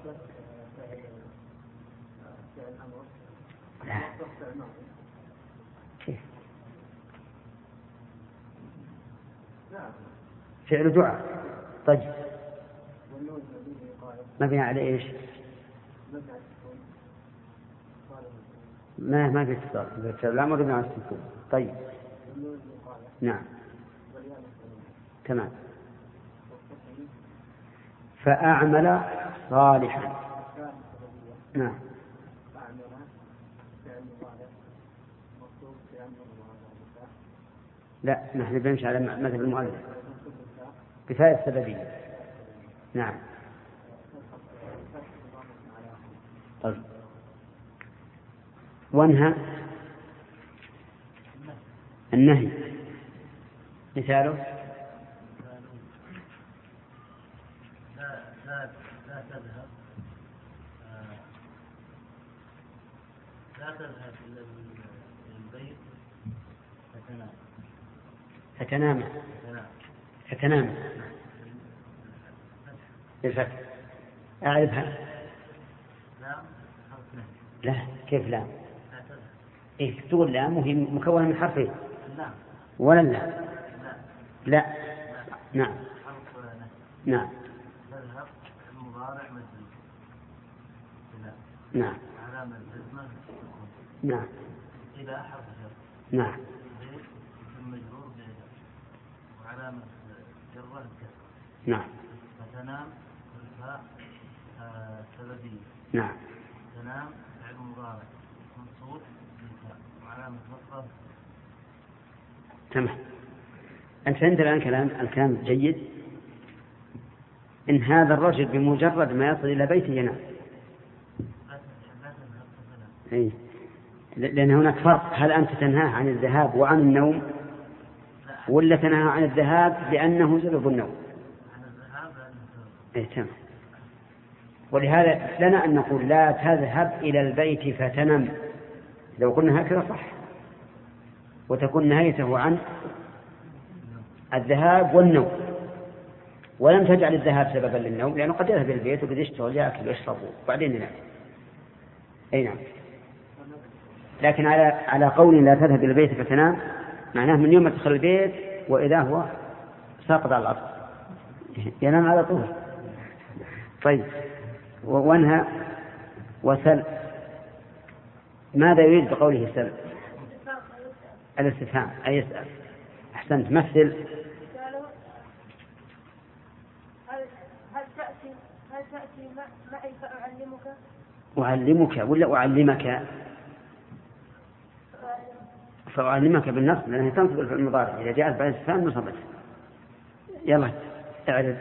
فعل دعاء. طيب مبني على إيش؟ ما في اتصال. فعل الأمر مبني على السكون. طيب نعم تمام. فأعمل صالحا. نعم لا نحن بنمشي على مذهب المؤلف كفاية السببية. نعم طيب وانهى النهي. مثاله لا تذهب إلى البيت فتنام بالفتح. أعرفها لا، كيف لا؟ إيه تقول لام وهي مكونة من حرفين. ولا لا؟ لا. نعم. نعم. تذهب المضارع مثل نعم. علامة الجزمة نعم. إلى حرف جر. نعم. المجرور بإلى وعلامة جره الكسر. نعم. فتنام الفاء سببية. نعم. تنام فعل مضارع منصوب بالفاء وعلامة نصبه. تمام. أنت فهمت الآن الكلام جيد. إن هذا الرجل بمجرد ما يصل إلى بيته ينام. إيه. لأن هناك فرق، هل أنت تنهاه عن الذهاب وعن النوم ولا تنهاه عن الذهاب لأنه سبب النوم؟ إيه تمام. ولهذا لنا أن نقول لا تذهب إلى البيت فتنم، لو قلنا هكذا صح، وتكون نهايته عن الذهاب والنوم، ولم تجعل الذهاب سببا للنوم، لأنه قد يذهب إلى البيت وقد يشتغل يأكل ويشرب وبعدين ينام. أي نعم. لكن على قول لا تذهب إلى البيت فتنام معناه من يوم ما تدخل البيت وإذا هو ساقط على الأرض ينام على طول. طيب، وانهى وسل، ماذا يريد بقوله سل؟ الاستفهام، أي يسأل. أحسنت. مثل. هل تأتي معي فأعلمك؟ أعلمك ولا أعلمك؟ فأعلمك بالنصب لأنها تنصب في المضارع، إذا جاءت بعد الاستفهام نصبت. يلا اعرف.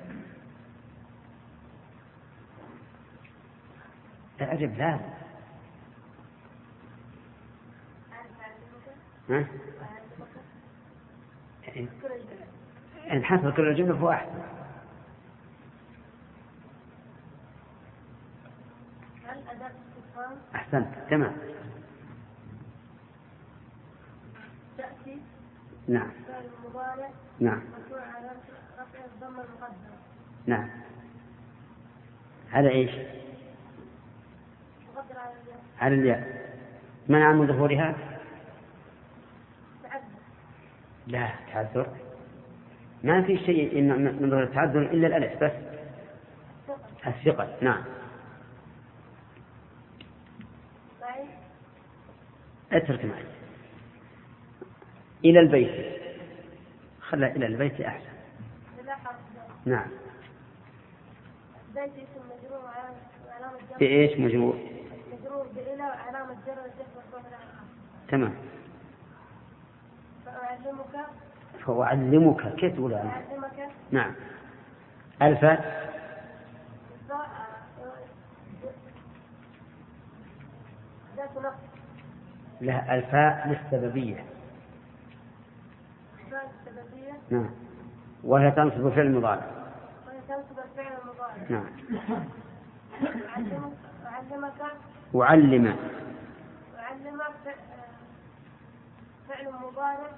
اعرف لازم. ها؟ إن حصل كل الجملة فهو أحسن. أحسنت. تمام. تأتي. نعم. فعل المضارع. نعم. مرفوع على رفع الضمة المقدرة. نعم. على إيش؟ مقدرة على الياء. على الياء. منع من ظهورها؟ تعذر. لا تعذر، ما في شيء من ظهور التعذر إلا الألف بس. الثقل. نعم. اترك معي. إلى البيت، خلى إلى البيت أحسن. نعم. بيت اسم مجرور وعلامة جر. بإيش مجرور؟ مجرور بإلى وعلامة جر الظهر. تمام. فأعلمك. كيف تقول أنا؟ أعلمك. نعم. الفاء. ذات نقص. لا، الفاء للسببية. السببية. نعم. وهي تنصب فعل المضارع. وهي تنصب الفعل المضارع. نعم. أعلمك. أعلم. فعل مضارع.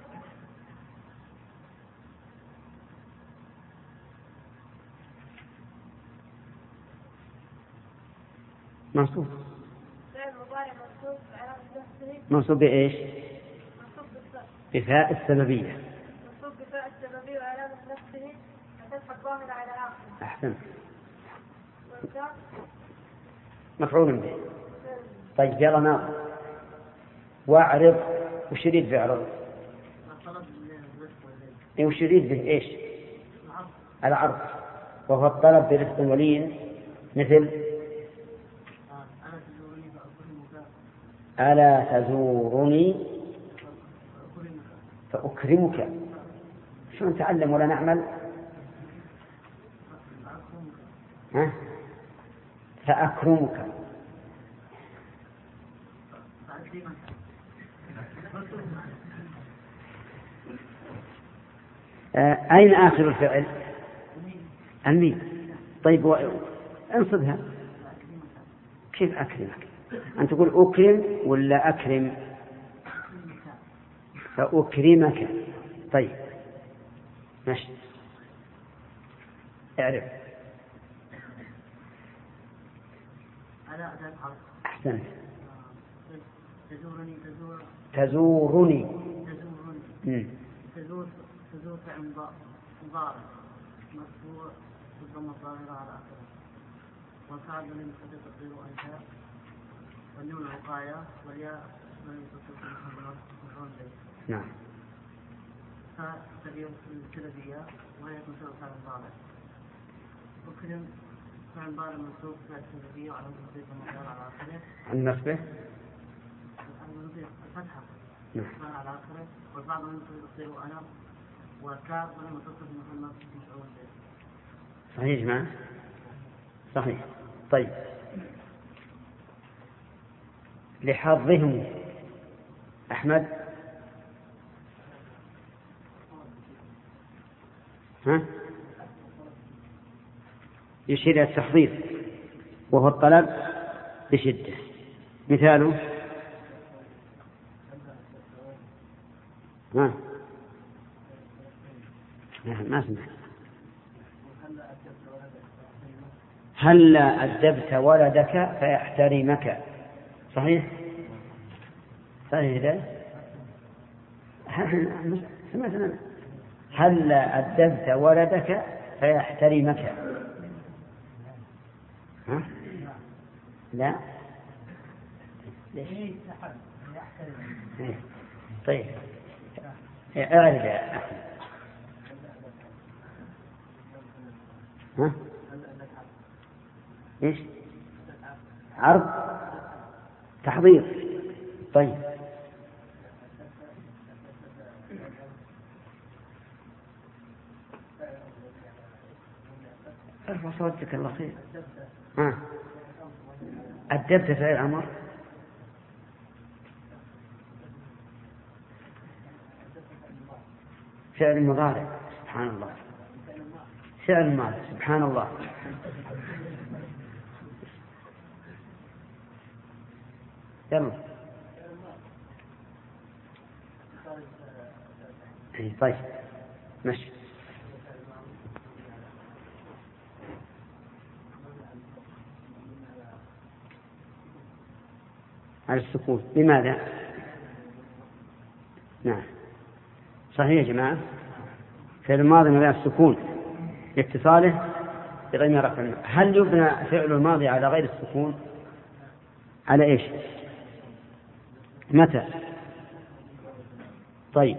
منصوب. فعل مضارع منصوب على نفسه. منصوب بإيش؟ منصوب بالفاء. بفاء السببية. منصوب بفاء السببية وعلى نفسه فتحت الظاهرة على آخره. أحسن. والكاف مفعول به. طيب يلا ناظر. واعرض. وش يريد بعرض؟ وش يريد به إيش؟ العرض، وهو الطلب برفق ولين، مثل ألا تزورني فأكرمك. شو نتعلم ولا نعمل؟ ها؟ فأكرمك. أين آخر الفعل؟ الميم. طيب انصبها. كيف أكرمك؟ أن تقول أكرم ولا أكرم؟ فأكرمك. طيب ماشي. اعرف. أحسنت. تزورني تزورني. تزور فعل مضارع مرفوع بالضمة الظاهرة على آخره، والفعل من تقدير أنت، والنون الوقاية، والياء من مفعول به. نعم. فتبين الكلبية وهي تنصب فعل مضارع، وكلم فعل مضارع منصوب فعل الكلبية وعلى تقدير الظاهرة على آخره. عن نصبه. الفتحة. نعم. على آخره، والبعض من تصير أنا وكاف ولم تصف محمد مفعول به. صحيح يا جماعة؟ صحيح. طيب، لحظهم أحمد. ها؟ يشير إلى التحضير وهو الطلب بشدة. مثاله ما سمع. هلا أدبت ولدك فيحترمك. صحيح؟ صحيح ذلك؟ سمعتنا. هلا أدبت ولدك فيحترمك. ها؟ لا. ليش؟ طيب، اعرف يا أحمد. ها؟ ايش؟ عرض تحضير. طيب، ارفع صوتك الله خير. ها؟ أدبت فعل أمر. فعل مضارع. سبحان الله. فعل ماضي. سبحان الله. يلا. طيب، ماشي. على السكون. لماذا؟ نعم، صحيح يا جماعة. فعل الماضي مبني على السكون لاتصاله بضمير رفع. هل يبنى فعل الماضي على غير السكون؟ على ايش؟ متى؟ طيب،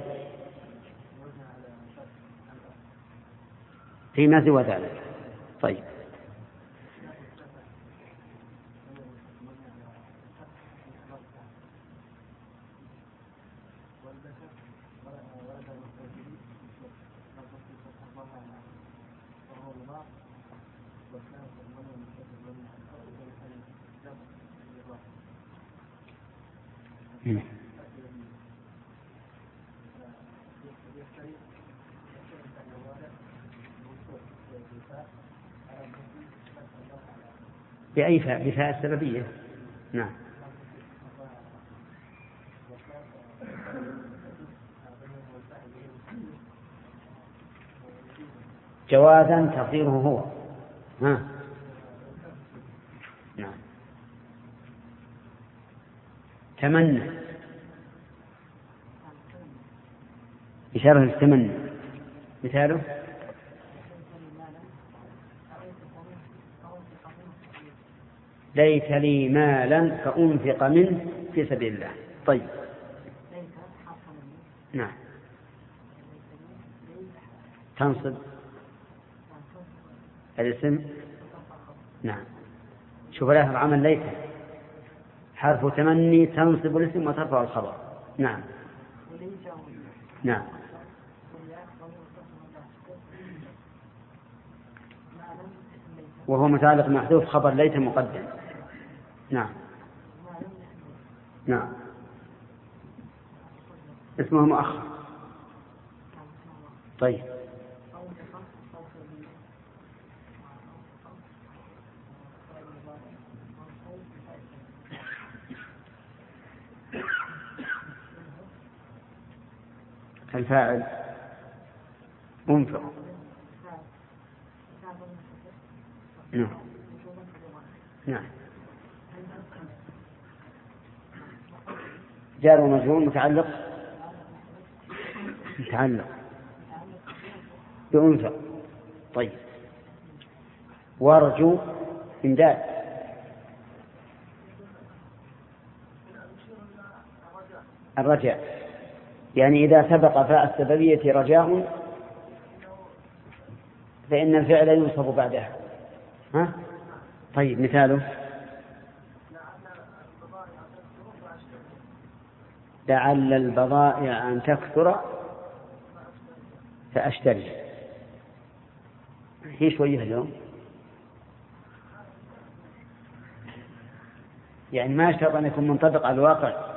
فيما سوى ذلك. طيب، بأي فاء؟ بفاء السببية. نعم. جوازا تقديره هو. ها؟ نعم. تمنى. إشارة للتمني. مثاله ليت لي مالا فأنفق منه في سبيل الله. طيب، نعم. تنصب الاسم. نعم. شوف له العمل ليت حرف تمني تنصب الاسم وترفع الخبر. نعم. نعم. وهو متعلق محذوف خبر ليت مقدم. نعم. نعم. اسمه مؤخر. طيب، الفاعل انفق. نعم. نعم. جار ومجرور متعلق بأنثى. طيب وارجو إمداد. الرجاء يعني إذا سبق فاء السببية رجاء فإن الفعل ينصب بعدها. ها؟ طيب مثاله لعل البضائع أن تكثر فأشتري. هي شوية اليوم يعني ما يشترط أن يكون منطبق على الواقع،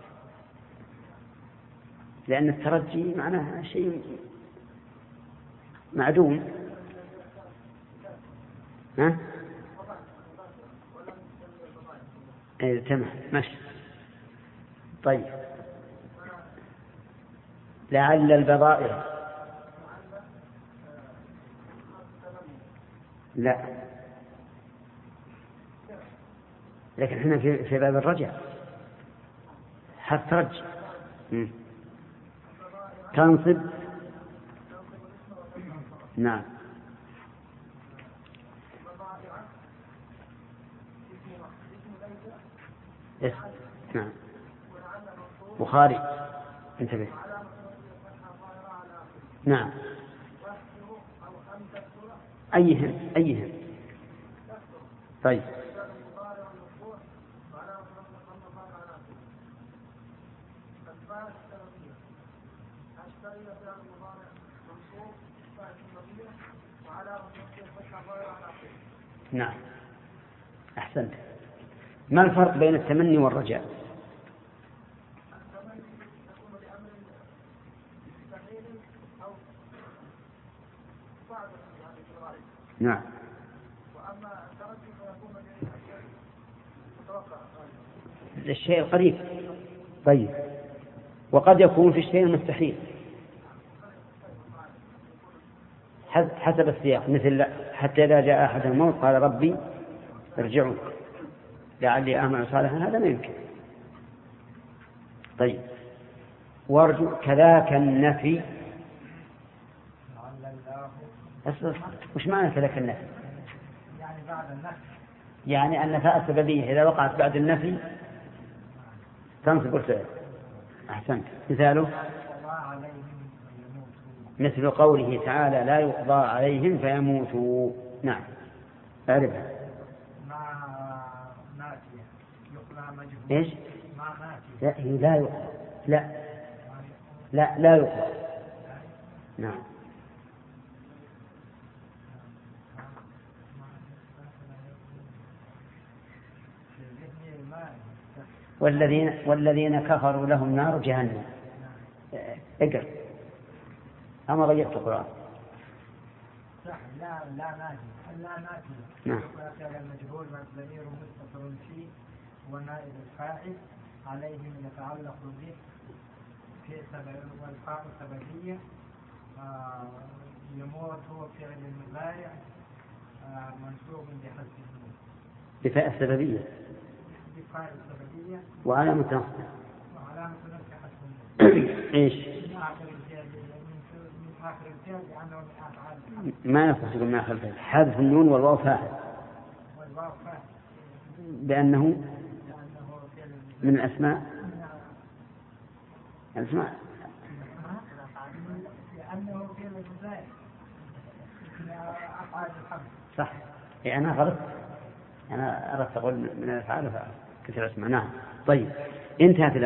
لأن الترجي معناه شيء معدوم. ها؟ تمام ماشي. طيب لعل البضائع لا، لكن احنا في باب الرجع حرف ترجي تنصب. نعم نعم بخاري انتبه. نعم أيهم. طيب نعم أحسنت. ما الفرق بين التمني والرجاء؟ نعم الشيء القريب. طيب وقد يكون في الشيء المستحيل حسب السياق، مثل حتى إذا جاء أحد الموت قال ربي ارجعون لعلي أعمل صالحا، هذا ما يمكن. طيب وارجو كذاك النفي. وش معنى كذاك النفي؟ يعني بعد النفي، يعني أن فاء السببية إذا وقعت بعد النفي تنصب الفعل. أحسنت. مثاله مثل قوله تعالى لا يقضى عليهم فيموتوا. نعم أعرفها. مع نافية يقضى مجهول. إيش؟ مع نافية. لا هي لا يقضى. لا يقضى. نعم والذين كفروا لهم نار جهنم. اقرأ أما غيرت القرآن. صح. لا نافي. نعم المجهول والضمير متصل فيه ونائب الفاعل عليهم يتعلق به في سبب والفاء سببية. يموت هو فعل المضارع منصوب بحذف النون بفاء السببية وعلامة نصبه حذف النون. ايش؟ ما نفسه من آخر الفعل حذف النون والواو فاعل بأنه من الأسماء لأنه في البداية أفعال الحمد. صح. يعني أنا غلط، أنا أردت أقول من الأفعال كثير أسماء. نعم. طيب انتهت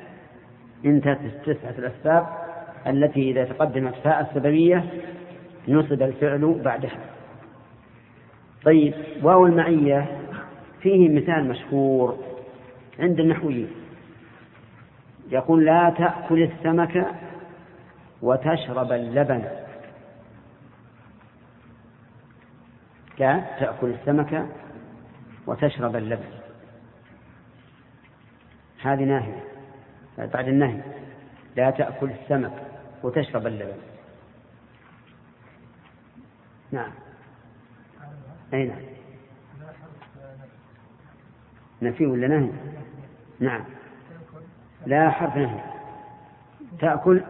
تسعة الأسباب التي إذا تقدمت فاء السببية نصب الفعل بعدها. طيب واو المعية فيه مثال مشهور عند النحويين، يقول لا تأكل السمك وتشرب اللبن. لا تأكل السمك وتشرب اللبن، هذه ناهية بعد النهي. لا تأكل السمك وتشرب اللبن. نعم أين نفي ولا نهي؟ نعم لا حرف نهي. تأكل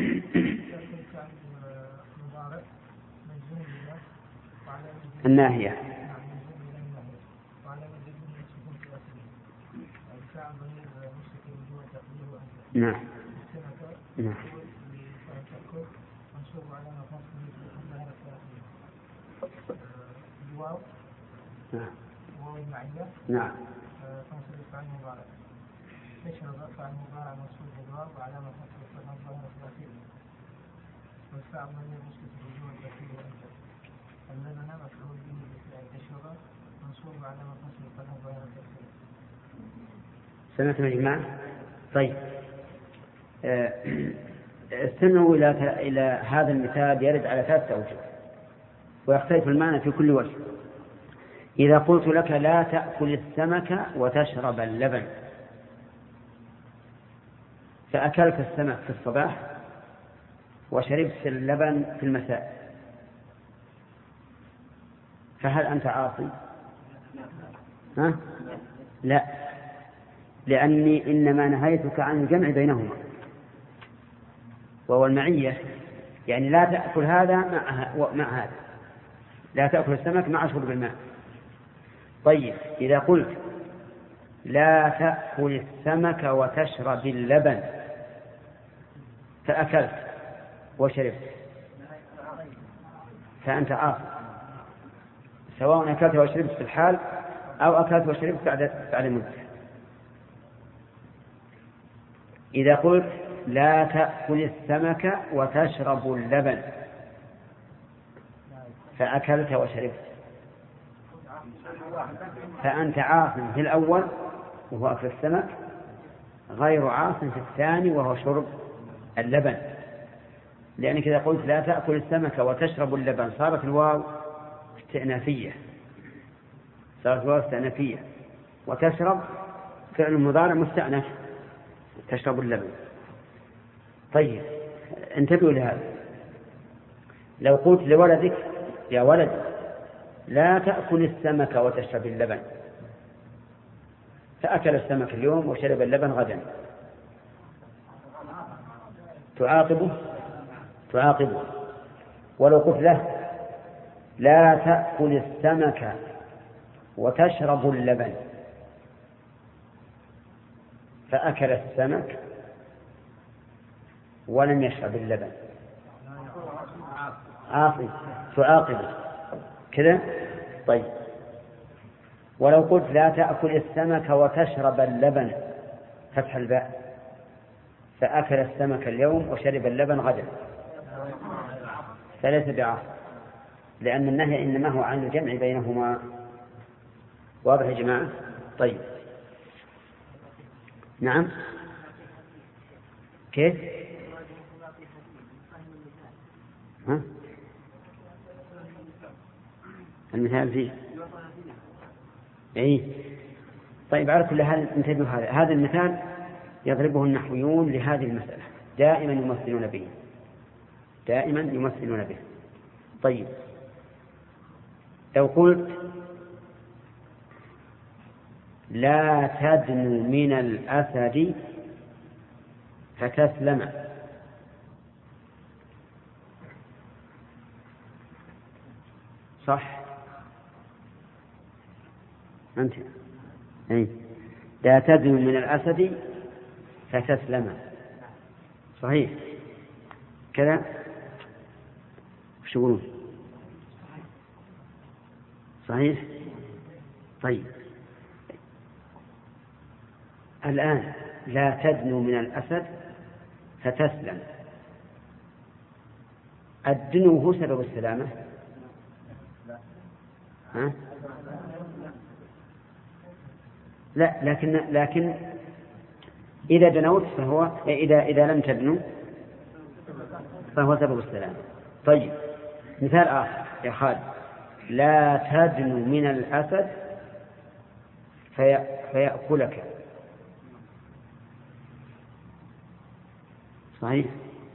الناهية. نعم نعم نعم سمعتم يا جماعة؟ طيب استمعوا إلى هذا المثال يرد على 3 أوجه ويختلف المعنى في كل وجه. إذا قلت لك لا تأكل السمك وتشرب اللبن، فأكلت السمك في الصباح وشربت اللبن في المساء، فهل أنت عاصي؟ ها؟ لا، لأني إنما نهيتك عن الجمع بينهما وهو المعية، يعني لا تأكل هذا مع هذا، لا تأكل السمك مع شرب الماء. طيب إذا قلت لا تأكل السمك وتشرب اللبن، فأكلت وشربت، فأنت عاصي، سواء أكلت وشربت في الحال أو أكلت وشربت بعد مدة. إذا قلت لا تأكل السمك وتشرب اللبن، فأكلت وشربت، فأنت عاص في الأول وهو أكل السمك، غير عاص في الثاني وهو شرب اللبن، لأنك إذا قلت لا تأكل السمك وتشرب اللبن صارت الواو استئنافية، وتشرب فعل مضارع مستأنف، تشرب اللبن. طيب انتبهوا لهذا، لو قلت لولدك يا ولد لا تأكل السمك وتشرب اللبن، فأكل السمك اليوم وشرب اللبن غدا، تعاقبه. ولو قلت له لا تأكل السمك وتشرب اللبن، فأكل السمك ولم يشرب اللبن، عاصي، تعاقبه كذا. طيب ولو قلت لا تأكل السمك وتشرب اللبن، فتح الباء، فأكل السمك اليوم وشرب اللبن غدا، فليس بعاصي، لأن النهي إنما هو عن الجمع بينهما. واضح يا جماعة؟ طيب نعم، كيف؟ ها؟ المثال فيه أي. طيب على كل حال انتبهوا، هذا المثال يضربه النحويون لهذه المسألة، دائما يمثلون به. طيب لو قلت لا تدنو من الأسد فتسلم، صح؟ أنت أي لا تدنو من الأسد فتسلم، صحيح كذا؟ وش يقولون؟ صحيح. طيب الآن لا تدنو من الأسد فتسلم، الدنو هو سبب السلامة؟ ها؟ لا، لكن إذا دنوت فهو إذا لم تدنو فهو سبب السلامة. طيب مثال آخر يا خالد، لا تدنو من الأسد فيأكلك، صحيح؟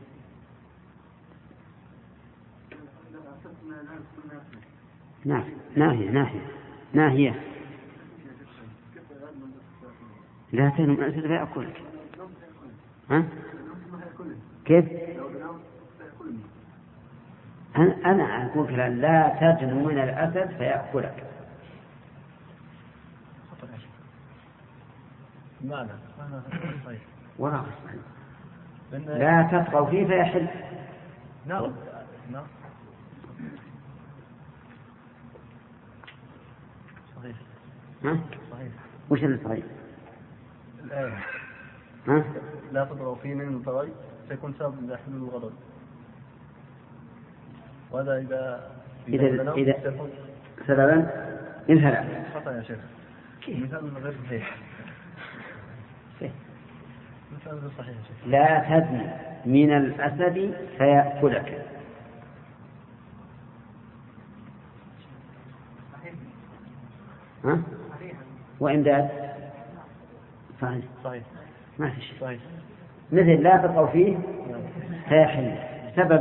ناهية لا تدنو من الأسد فيأكلك، ها؟ كيف؟ أنا أقول لا تدن من الأسد فيأكلك. معنى وراء لا تطغوا فيه فيحل. نعم. صحيح. ها؟ صحيح. وش اللي صحيح؟ الآية. ها؟ لا تطغوا فيه من الطغي سيكون سبب لحلول الغضب. وهذا إذا سببا انهلا. خطأ يا شيخ. مثال غير صحيح. مثال غير صحيح يا شيخ. لا تدن من الأسد فيأكلك. ها؟ وإمداد صحيح. صحيح. ما في شيء. صحيح. مثل لا تطغوا فيه فيحل. سبب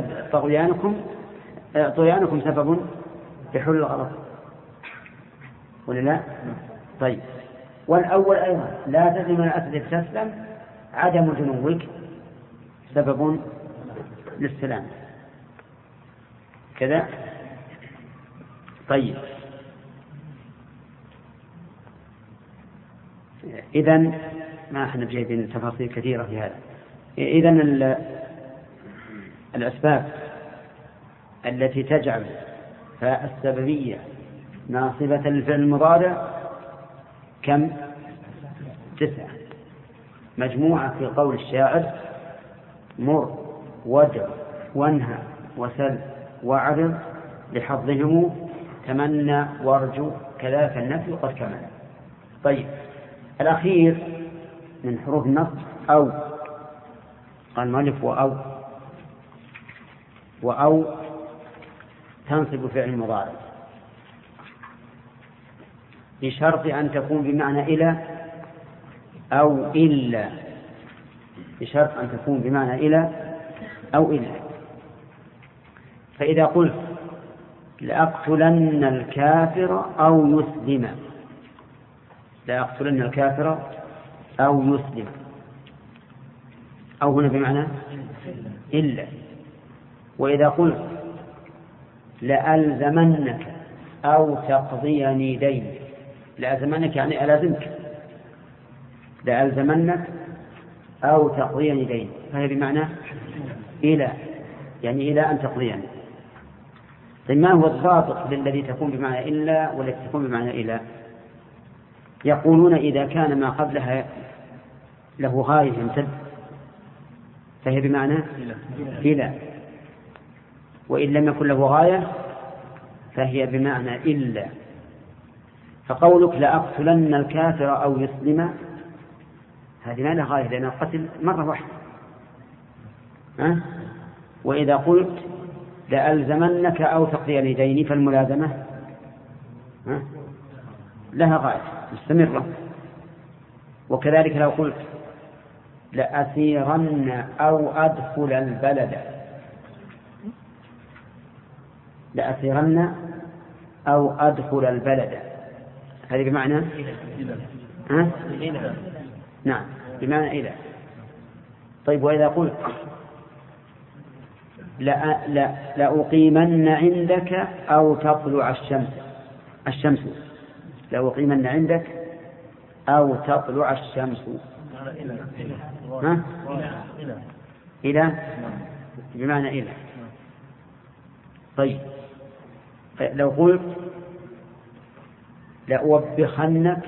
طغيانكم سبب لحل الغضب ولا لا؟ طيب. والأول أيضا لا تدن من الأسد تسلم، عدم جنوك سبب للسلام كذا. طيب إذن ما احنا بجايبين تفاصيل كثيرة في هذا. إذن الأسباب التي تجعل فالسببية ناصبة للفعل المضارع كم؟ 9، مجموعة في قول الشاعر: مر وادع وانهى وسل واعرض لحظهم تمنى وارجو كذاك النفي قد كمل. طيب الأخير من حروف النصب أو، قال المؤلف وأو تنصب فعل المضارع بشرط أن تكون بمعنى إلى أو إلا، بشرط أن تكون بمعنى إلى أو إلا. فإذا قلت لأقتلن الكافر أو يسلم، لأقتلن الكافر أو يسلم، أو هنا بمعنى إلا. وإذا قلت لألزمنك أو تقضيني دين، لألزمنك يعني ألازمك، لألزمنك أو تقضيني دين، فهي بمعنى إلى، يعني إلى أن تقضيني. طيب ما هو الضابط للذي تكون بمعنى إلا والتي تكون بمعنى إلى؟ يقولون إذا كان ما قبلها له غاية يمتد فهي بمعنى إلى، وإن لم يكن له غاية فهي بمعنى إلا. فقولك لأقتلن الكافر أو يسلم هذه ما لها غاية لأن القتل مرة واحدة. وإذا قلت لألزمنك أو تقضي ديني فالملازمة لها غاية مستمرة. وكذلك لو قلت لأسيرن أو أدخل البلد، لأسيرن أو أدخل البلد هذه بمعنى نعم بمعنى إلى. طيب وإذا قلت لأقيمن عندك أو تطلع الشمس لأقيمن عندك أو تطلع الشمس إلى بمعنى إلى. طيب لو قلت لأوبخنك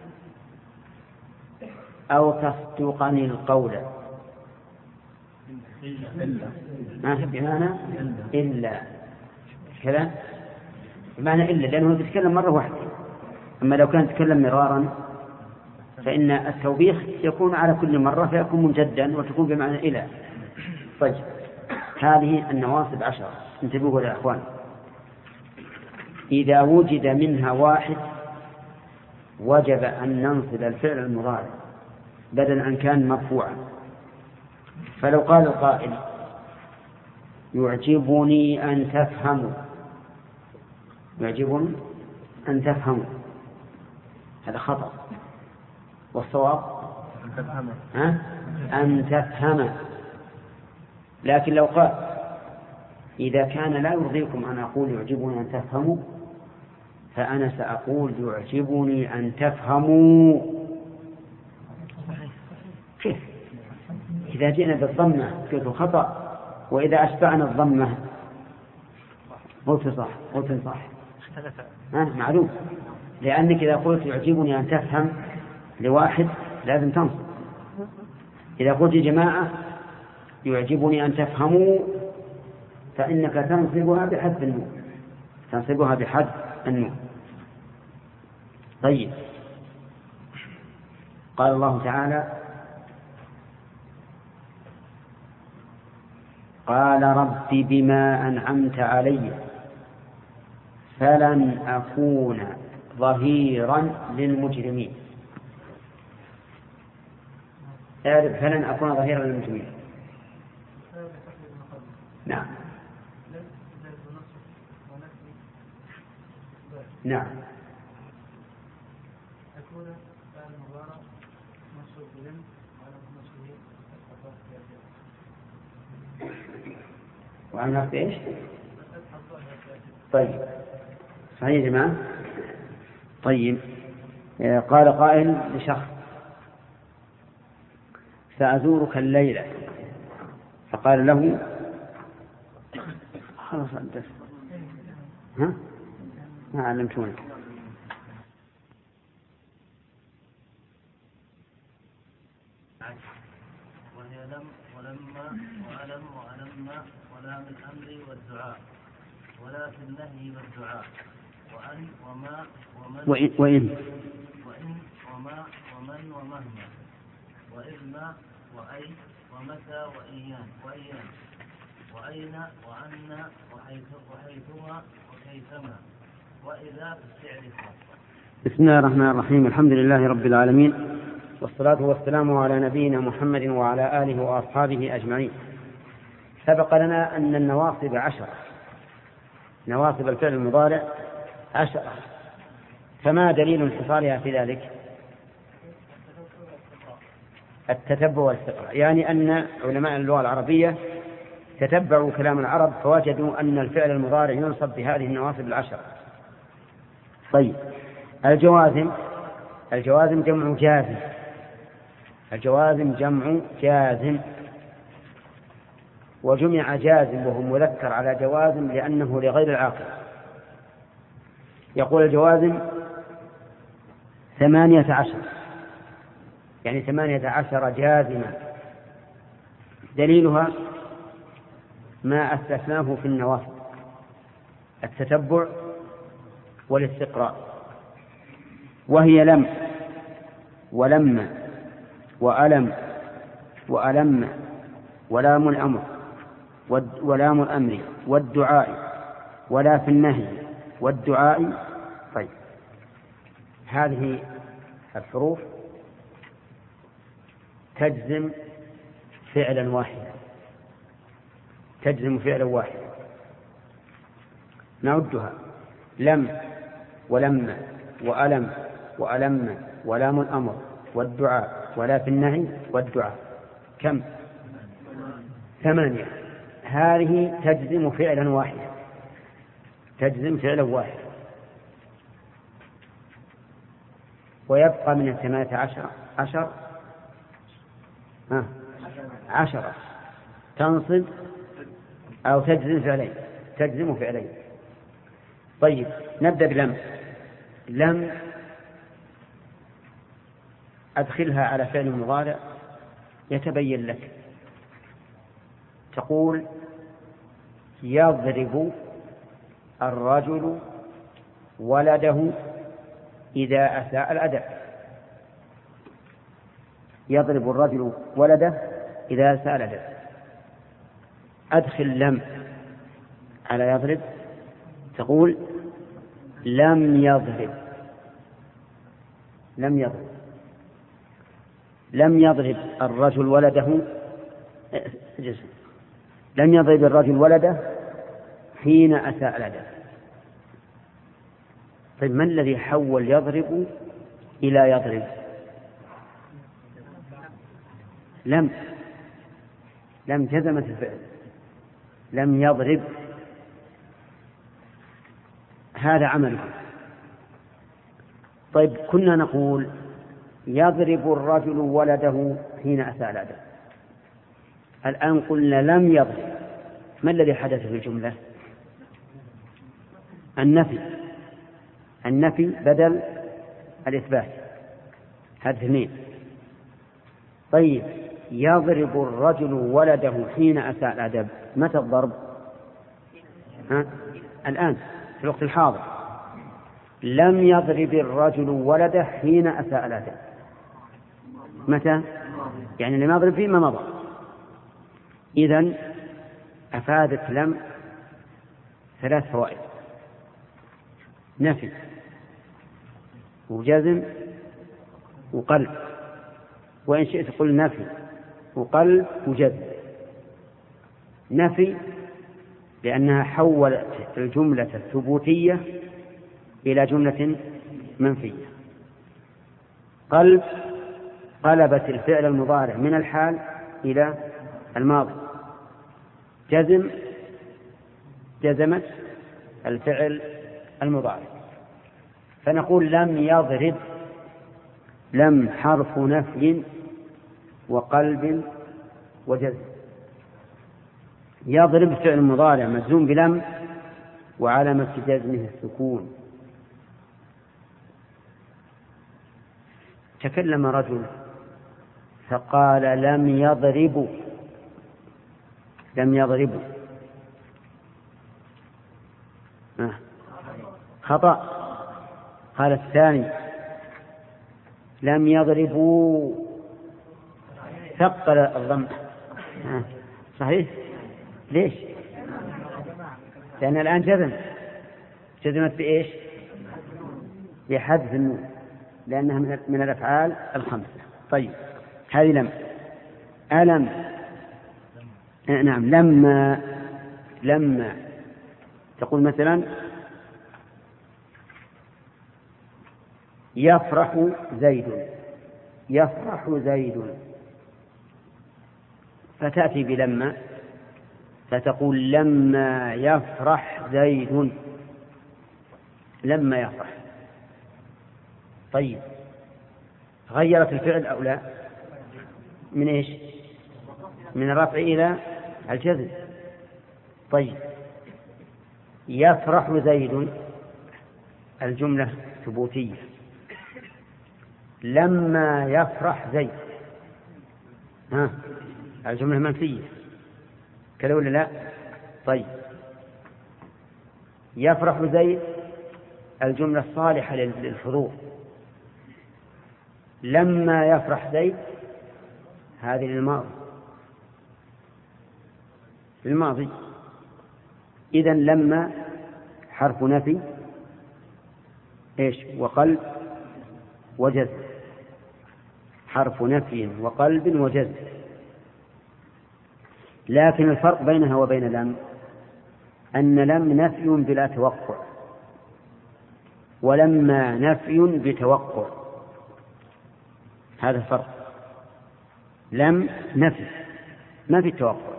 أو تصدقني القول بمعنى إلا كذا، بمعنى إلا لأنه يتكلم مرة واحدة. أما لو كان يتكلم مرارا فإن التوبيخ يكون على كل مرة فيكون مجدا وتكون بمعنى إلى. طيب هذه النواصب 10 انتبهوا يا أخوان. إذا وجد منها واحد وجب أن ننصب الفعل المضارع بدل أن كان مرفوعا. فلو قال القائل يعجبني أن تفهموا، يعجبني أن تفهموا، هذا خطأ. والصواب أن تفهم. لكن لو قال إذا كان لا يرضيكم أن أقول يعجبني أن تفهموا فأنا سأقول يعجبني أن تفهموا. كيف إذا جئنا بالضمة قلت خطأ، وإذا أشبعنا الضمة قلت صح معلوم. لأنك إذا قلت يعجبني أن تفهم لواحد لازم تنصب. إذا قلت جماعة يعجبني أن تفهموا فإنك تنصبها بحذف النون. طيب، قال الله تعالى قال رب بما أنعمت علي فلن أكون ظهيرا للمجرمين. فلن أكون ظهيرا للمجرمين. نعم نعم. وعن نفس إيش؟ طيب صحيح يا جماعة. طيب، قال قائل لشخص سأزورك الليلة، فقال له خلاص الدرس ما علمتوني. وهي لم ولما وألم وألم ولا من الأمر والدعاء ولا في النهي والدعاء وأن وما ومن وإن وما ومن ومهما وإذ وأي ومتى وأيان وأين وأن وحيثما وكيفما وإذا في الشعر. بسم الله الرحمن الرحيم. الحمد لله رب العالمين، والصلاة والسلام على نبينا محمد وعلى آله وأصحابه أجمعين. سبق لنا أن النواصب 10، نواصب الفعل المضارع 10، فما دليل انحصارها في ذلك؟ التتبع والاستقراء، يعني أن علماء اللغة العربية تتبعوا كلام العرب فوجدوا أن الفعل المضارع ينصب بهذه النواصب 10. طيب، الجوازم جمع جازم، الجوازم جمع جازم، وجمع جازم وهو مذكر على جوازم لأنه لغير العاقل. يقول الجوازم 18، يعني 18 جازما. دليلها ما أستثناه في النواصب: التتبع والاستقراء، وهي لم ولما وألم وألم ولام الأمر ولام الأمر والدعاء ولا في النهي والدعاء. طيب، هذه الحروف تجزم فعلا واحدا، تجزم فعلا واحدا. نعدها: لم ولما وألم وألم ولام الأمر والدعاء ولا في النهي والدعاء. كم؟ 8. هذه تجزم فعلا واحدا، تجزم فعلا واحدا. ويبقى من 18 10 تنصب أو تجزم فعلين، تجزم فعلين. طيب، نبدأ بلم. لم أدخلها على فعل مضارع يتبين لك. تقول: يضرب الرجل ولده إذا أساء الأداء. يضرب الرجل ولده إذا أساء الأداء. أدخل لم على يضرب، تقول: لم يضرب. لم يضرب الرجل ولده، لم يضرب الرجل ولده حين أساء الأداء. طيب، من الذي حول يضرب إلى يضرب؟ لم جزمت الفعل، لم يضرب، هذا عمله. طيب كنا نقول يضرب الرجل ولده حين أساء الأدب، الآن قلنا لم يضرب، ما الذي حدث في الجملة؟ النفي بدل الإثبات، هذا اثنين. طيب يضرب الرجل ولده حين أساء الأدب، متى الضرب؟ الآن في الوقت الحاضر. لم يضرب الرجل ولده حين أساء الأدب، متى؟ يعني لم يضرب فيما مضى. إذن أفادت لم 3 فوائد: نفي وجزم وقلب، وإن شئت قل نفي وقلب وجزم. نفي لأنها حولت الجملة الثبوتية إلى جملة منفية. قلب قلبت الفعل المضارع من الحال إلى الماضي. جزم جزمت الفعل المضارع. فنقول لم يضرب، لم حرف نفي وقلب وجزم. يضرب فعل مضارع مجزوم بلم وعلامة جزمه السكون. تكلم رجل فقال لم يضربوا خطأ. قال الثاني لم يضربوا، ثقل الضم. صحيح. ليش؟ لأن الآن جزمت بإيش؟ بحذف النون، لأنها من الأفعال الخمسة. طيب هذه لم. ألم، نعم. لما تقول مثلا يفرح زيد، فتأتي بلما فتقول لما يفرح زيد، لما يفرح. طيب غيرت الفعل أو لا؟ من إيش؟ من الرفع إلى الجزم. طيب يفرح زيد الجملة ثبوتية، لما يفرح زيد الجملة منفية، كذا ولا لا؟ طيب يفرح زيد الجملة الصالحة للحضور، لما يفرح زيد هذه للماضي. إذن لما حرف نفي إيش؟ وقلب وجزم، حرف نفي وقلب وجزم. لكن الفرق بينها وبين لم أن لم نفي بلا توقع، ولما نفي بتوقع. هذا الفرق. لم نفي ما في توقع،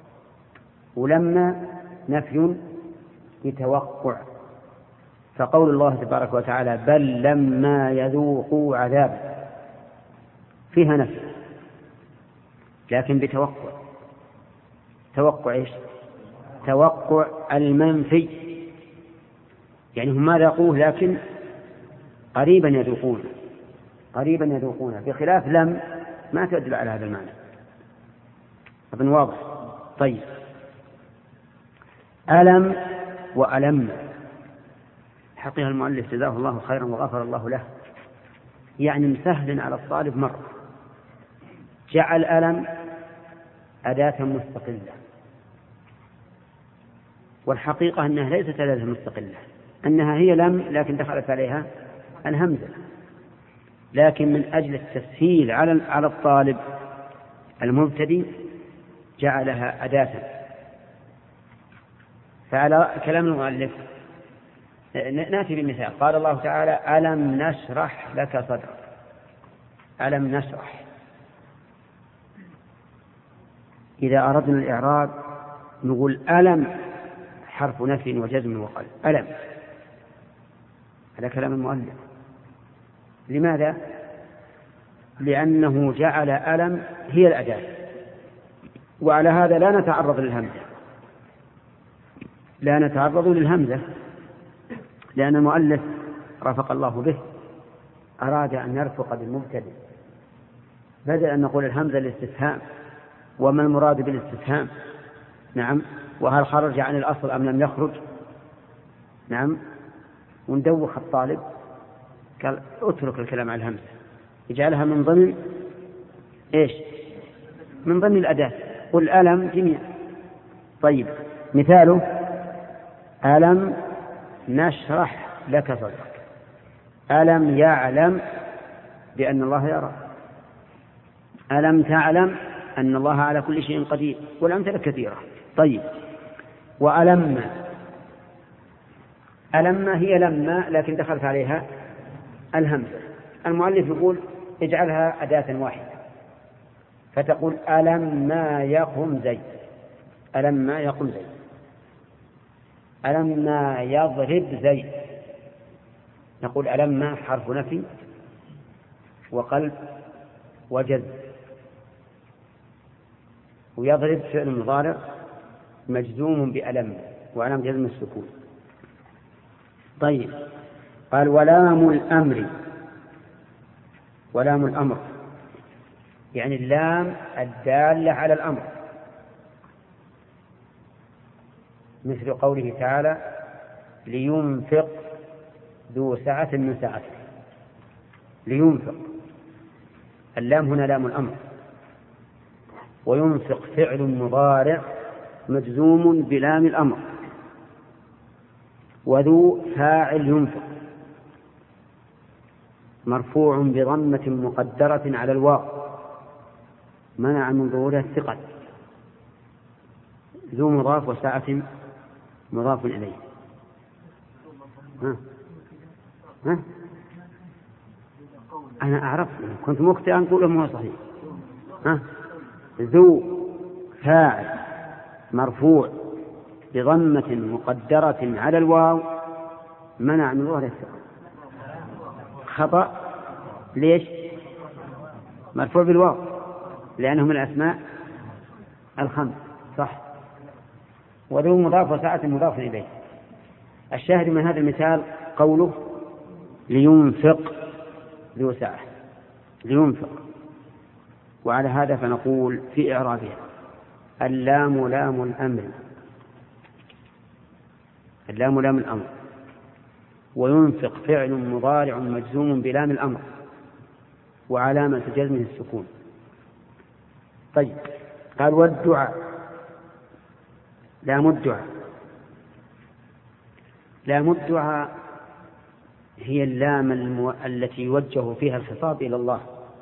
ولما نفي بتوقع. فقول الله تبارك وتعالى بل لما يذوقوا عذاب فيها نفي لكن بتوقع. توقع إيش؟ توقع المنفي، يعني هم ما ذاقوه لكن قريبا يذوقونه، بخلاف لم ما تدل على هذا المعنى. أظن واضح. طيب ألم وألم، حقيقة المؤلف جزاه الله خيرا وغفر الله له، يعني مسهل على الطالب مرة. جعل ألم أداة مستقلة، والحقيقة أنها ليست أداة مستقلة، أنها هي لم لكن دخلت عليها الهمزة، لكن من أجل التسهيل على الطالب المبتدئ جعلها أداة. فعلى كلام المؤلف نأتي بمثال. قال الله تعالى ألم نشرح لك صدرك. ألم نشرح، إذا أردنا الإعراب نقول ألم حرف نفي وجزم وقلب. ألم هذا كلام المؤلف. لماذا؟ لأنه جعل ألم هي الأداة، وعلى هذا لا نتعرض للهمزة، لأن المؤلف رفق الله به أراد أن يرفق بالمبتدئ، بدل أن نقول الهمزة للاستفهام، وما المراد بالاستفهام؟ نعم، وهل خرج عن الأصل أم لم يخرج؟ نعم، وندوخ الطالب، قال اترك الكلام على الهمزة، يجعلها من ضمن إيش؟ من ضمن الأداة. قل ألم جميع. طيب، مثاله ألم نشرح لك صدرك. ألم يعلم بأن الله يرى. ألم تعلم أن الله على كل شيء قدير، والأمثلة كثيرة. طيب، وألم هي لما لكن دخلت عليها الهمزة. المؤلف يقول اجعلها أداة واحدة، فتقول ألم ما يقم زيد، ألم ما يقم زيد، ألم ما يضرب زيد. نقول ألم ما حرف نفي وقلب وجزم، ويضرب فعل مضارع مجزوم بألم وعلم جزم السكون. طيب، قال ولام الأمر يعني اللام الدالة على الأمر، مثل قوله تعالى لينفق ذو سعة من سعته. لينفق، اللام هنا لام الأمر، وينفق فعل مضارع مجزوم بلام الأمر، وذو فاعل ينفق مرفوع بضمة مقدرة على الواو منع من ظهورها الثقل. ذو مضاف وساعة مضاف إليه. ها؟ أنا أعرف، كنت مخطئا أقول ما هو صحيح. ذو فاعل مرفوع بضمة مقدرة على الواو منع من ظهورها الثقل. خطأ. ليش؟ مرفوع بالواو لأنه من الأسماء الخمس. صح. وذو مضاف وساعة مضاف إليه. الشاهد من هذا المثال قوله لينفق ذو ساعة، لينفق. وعلى هذا فنقول في إعرابها اللام لام الأمر، اللام لام الأمر، وينفق فعل مضارع مجزوم بلام الأمر وعلامة جزمه السكون. طيب، قال والدعاء لام الدعاء. لام الدعاء هي اللام التي يوجه فيها الخطاب إلى الله،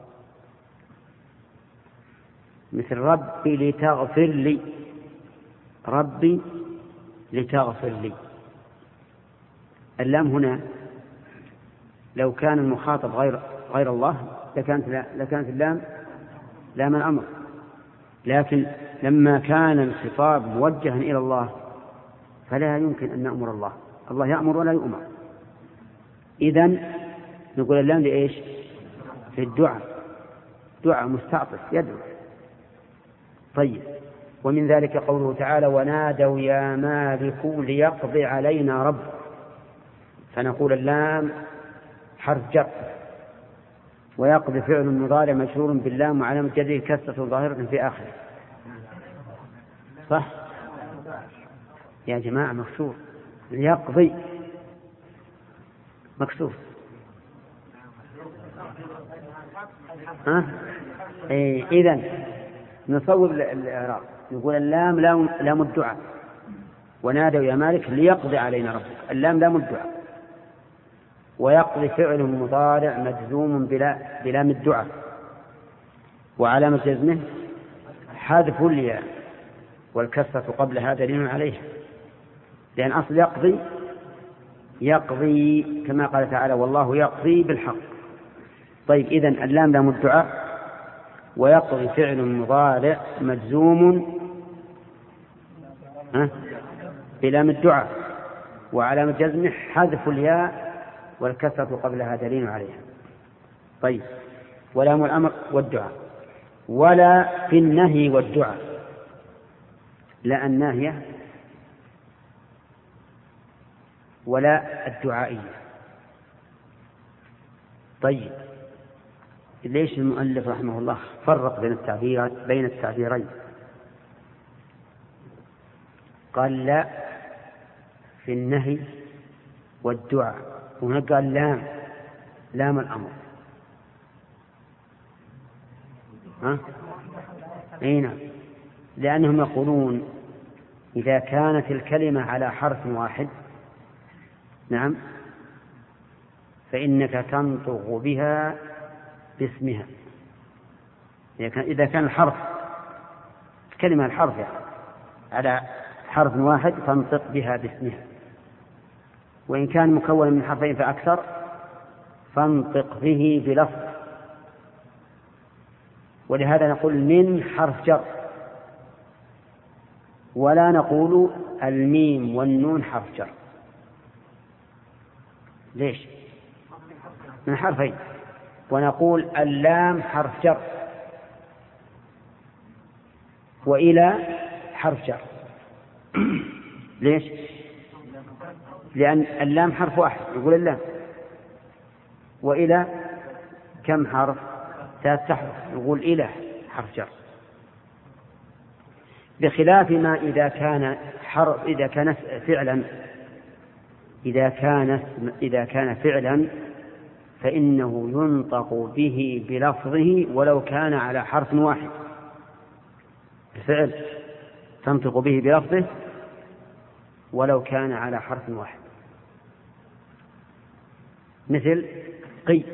مثل ربي لتغفر لي، ربي لتغفر لي. اللام هنا لو كان المخاطب غير الله لكانت اللام لام الأمر، لكن لما كان الخطاب موجها إلى الله فلا يمكن أن نأمر الله، الله يأمر ولا يؤمر. إذن نقول اللام لإيش؟ في الدعاء، دعاء مستعطف يدعو. طيب، ومن ذلك قوله تعالى ونادوا يا مالك ليقضي علينا رب، فنقول اللام حرف جر، ويقضي فعل مضارع مجرور باللام وعلامة جره كسرة ظاهرة في آخره. صح يا جماعة؟ مكسور. ليقضي مكسور. إذن نصوب الإعراب نقول اللام لام الدعاء، ونادوا يا مالك ليقضي علينا ربك، اللام لام الدعاء، ويقضي فعل مضارع مجزوم بلام الدعاء وعلامة جزمه حذف الياء، والكسرة قبلها دليل عليه، لأن أصل يقضي كما قال تعالى والله يقضي بالحق. طيب، إذن اللام لام الدعاء ويقضي فعل مضارع مجزوم بلام الدعاء وعلامة جزمه حذف الياء والكسرة قبلها دليل عليها. طيب، ولام الأمر والدعاء. ولا في النهي والدعاء، لا الناهية ولا الدعائية. طيب، ليش المؤلف رحمه الله فرق بين التعبيرين؟ قال لا في النهي والدعاء، وهنا قال لام الأمر. نعم، لأنهم يقولون إذا كانت الكلمة على حرف واحد نعم فإنك تنطق بها باسمها. إذا كان الحرف الكلمة الحرف يعني على حرف واحد تنطق بها باسمها، وإن كان مكونا من حرفين فأكثر فانطق به بلفظ. ولهذا نقول من حرف جر، ولا نقول الميم والنون حرف جر. ليش؟ من حرفين. ونقول اللام حرف جر وإلى حرف جر. ليش؟ لأن اللام حرف واحد، يقول اللام. وإلى كم حرف؟ 3 حرف، يقول إلى حرف جر. بخلاف ما إذا كان فعلا فإنه ينطق به بلفظه ولو كان على حرف واحد. الفعل تنطق به بلفظه ولو كان على حرف واحد، مثل قي،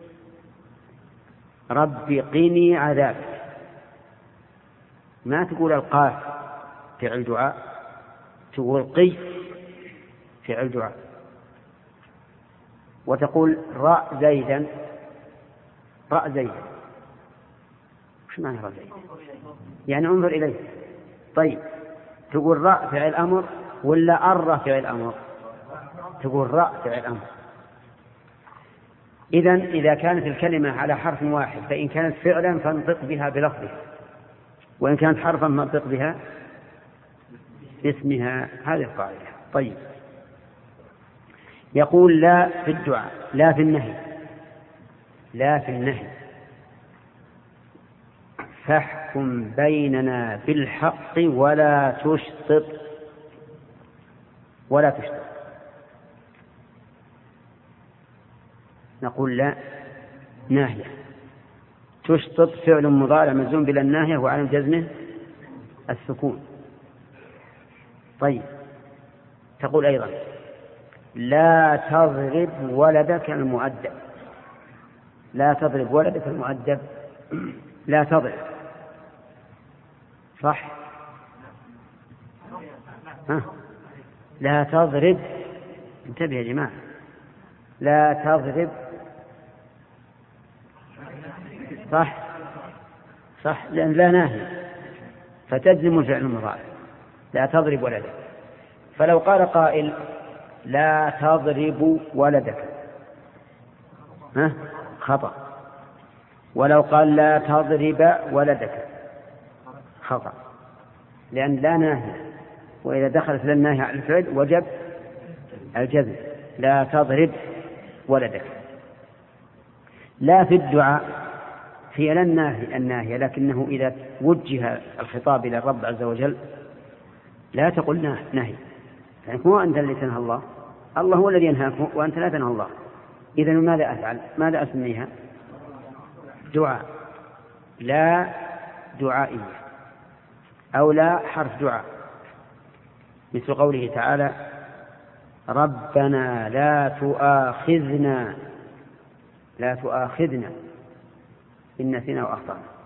رب قني عذابك. ما تقول القاف فعل دعاء، تقول قي فعل دعاء. وتقول رأ زيدا، رأ زيدا، وش معنى رأ زيدا؟ يعني انظر إليه. طيب، تقول رأ فعل أمر ولا أر فعل أمر؟ تقول رأ فعل أمر. إذا كانت الكلمة على حرف واحد فإن كانت فعلا فانطق بها بلفظها، وإن كانت حرفا فانطق بها باسمها. هذه القاعدة. طيب، يقول لا في الدعاء، لا في النهي، لا في النهي فاحكم بيننا بالحق ولا تشطط، ولا تشطط. نقول لا ناهية، تشطط فعل مضارع مجزوم بلا الناهية وعلامة جزمه السكون. طيب، تقول أيضا لا تضرب ولدك المؤدب، لا تضرب ولدك المؤدب، لا تضرب، صح؟ لا تضرب، انتبه يا جماعة، لا تضرب، صح، لأن لا ناهي فتجزم الفعل المضارع، لا تضرب ولدك. فلو قال قائل لا تضرب ولدك خطأ، ولو قال لا تضرب ولدك خطأ، لأن لا ناهي، وإذا دخلت لا الناهي على الفعل وجب الجزم، لا تضرب ولدك. لا في الدعاء هي لا الناهية، لكنه إذا وجه الخطاب إلى الرب عز وجل لا تقل نهي، يعني هو أنت الذي تنهى الله، الله هو الذي ينهاك وأنت لا تنهى الله. إذن ماذا أفعل؟ ماذا أسميها؟ دعاء، لا دعائية، أو لا حرف دعاء، مثل قوله تعالى ربنا لا تؤاخذنا إن نسينا وأخطأنا.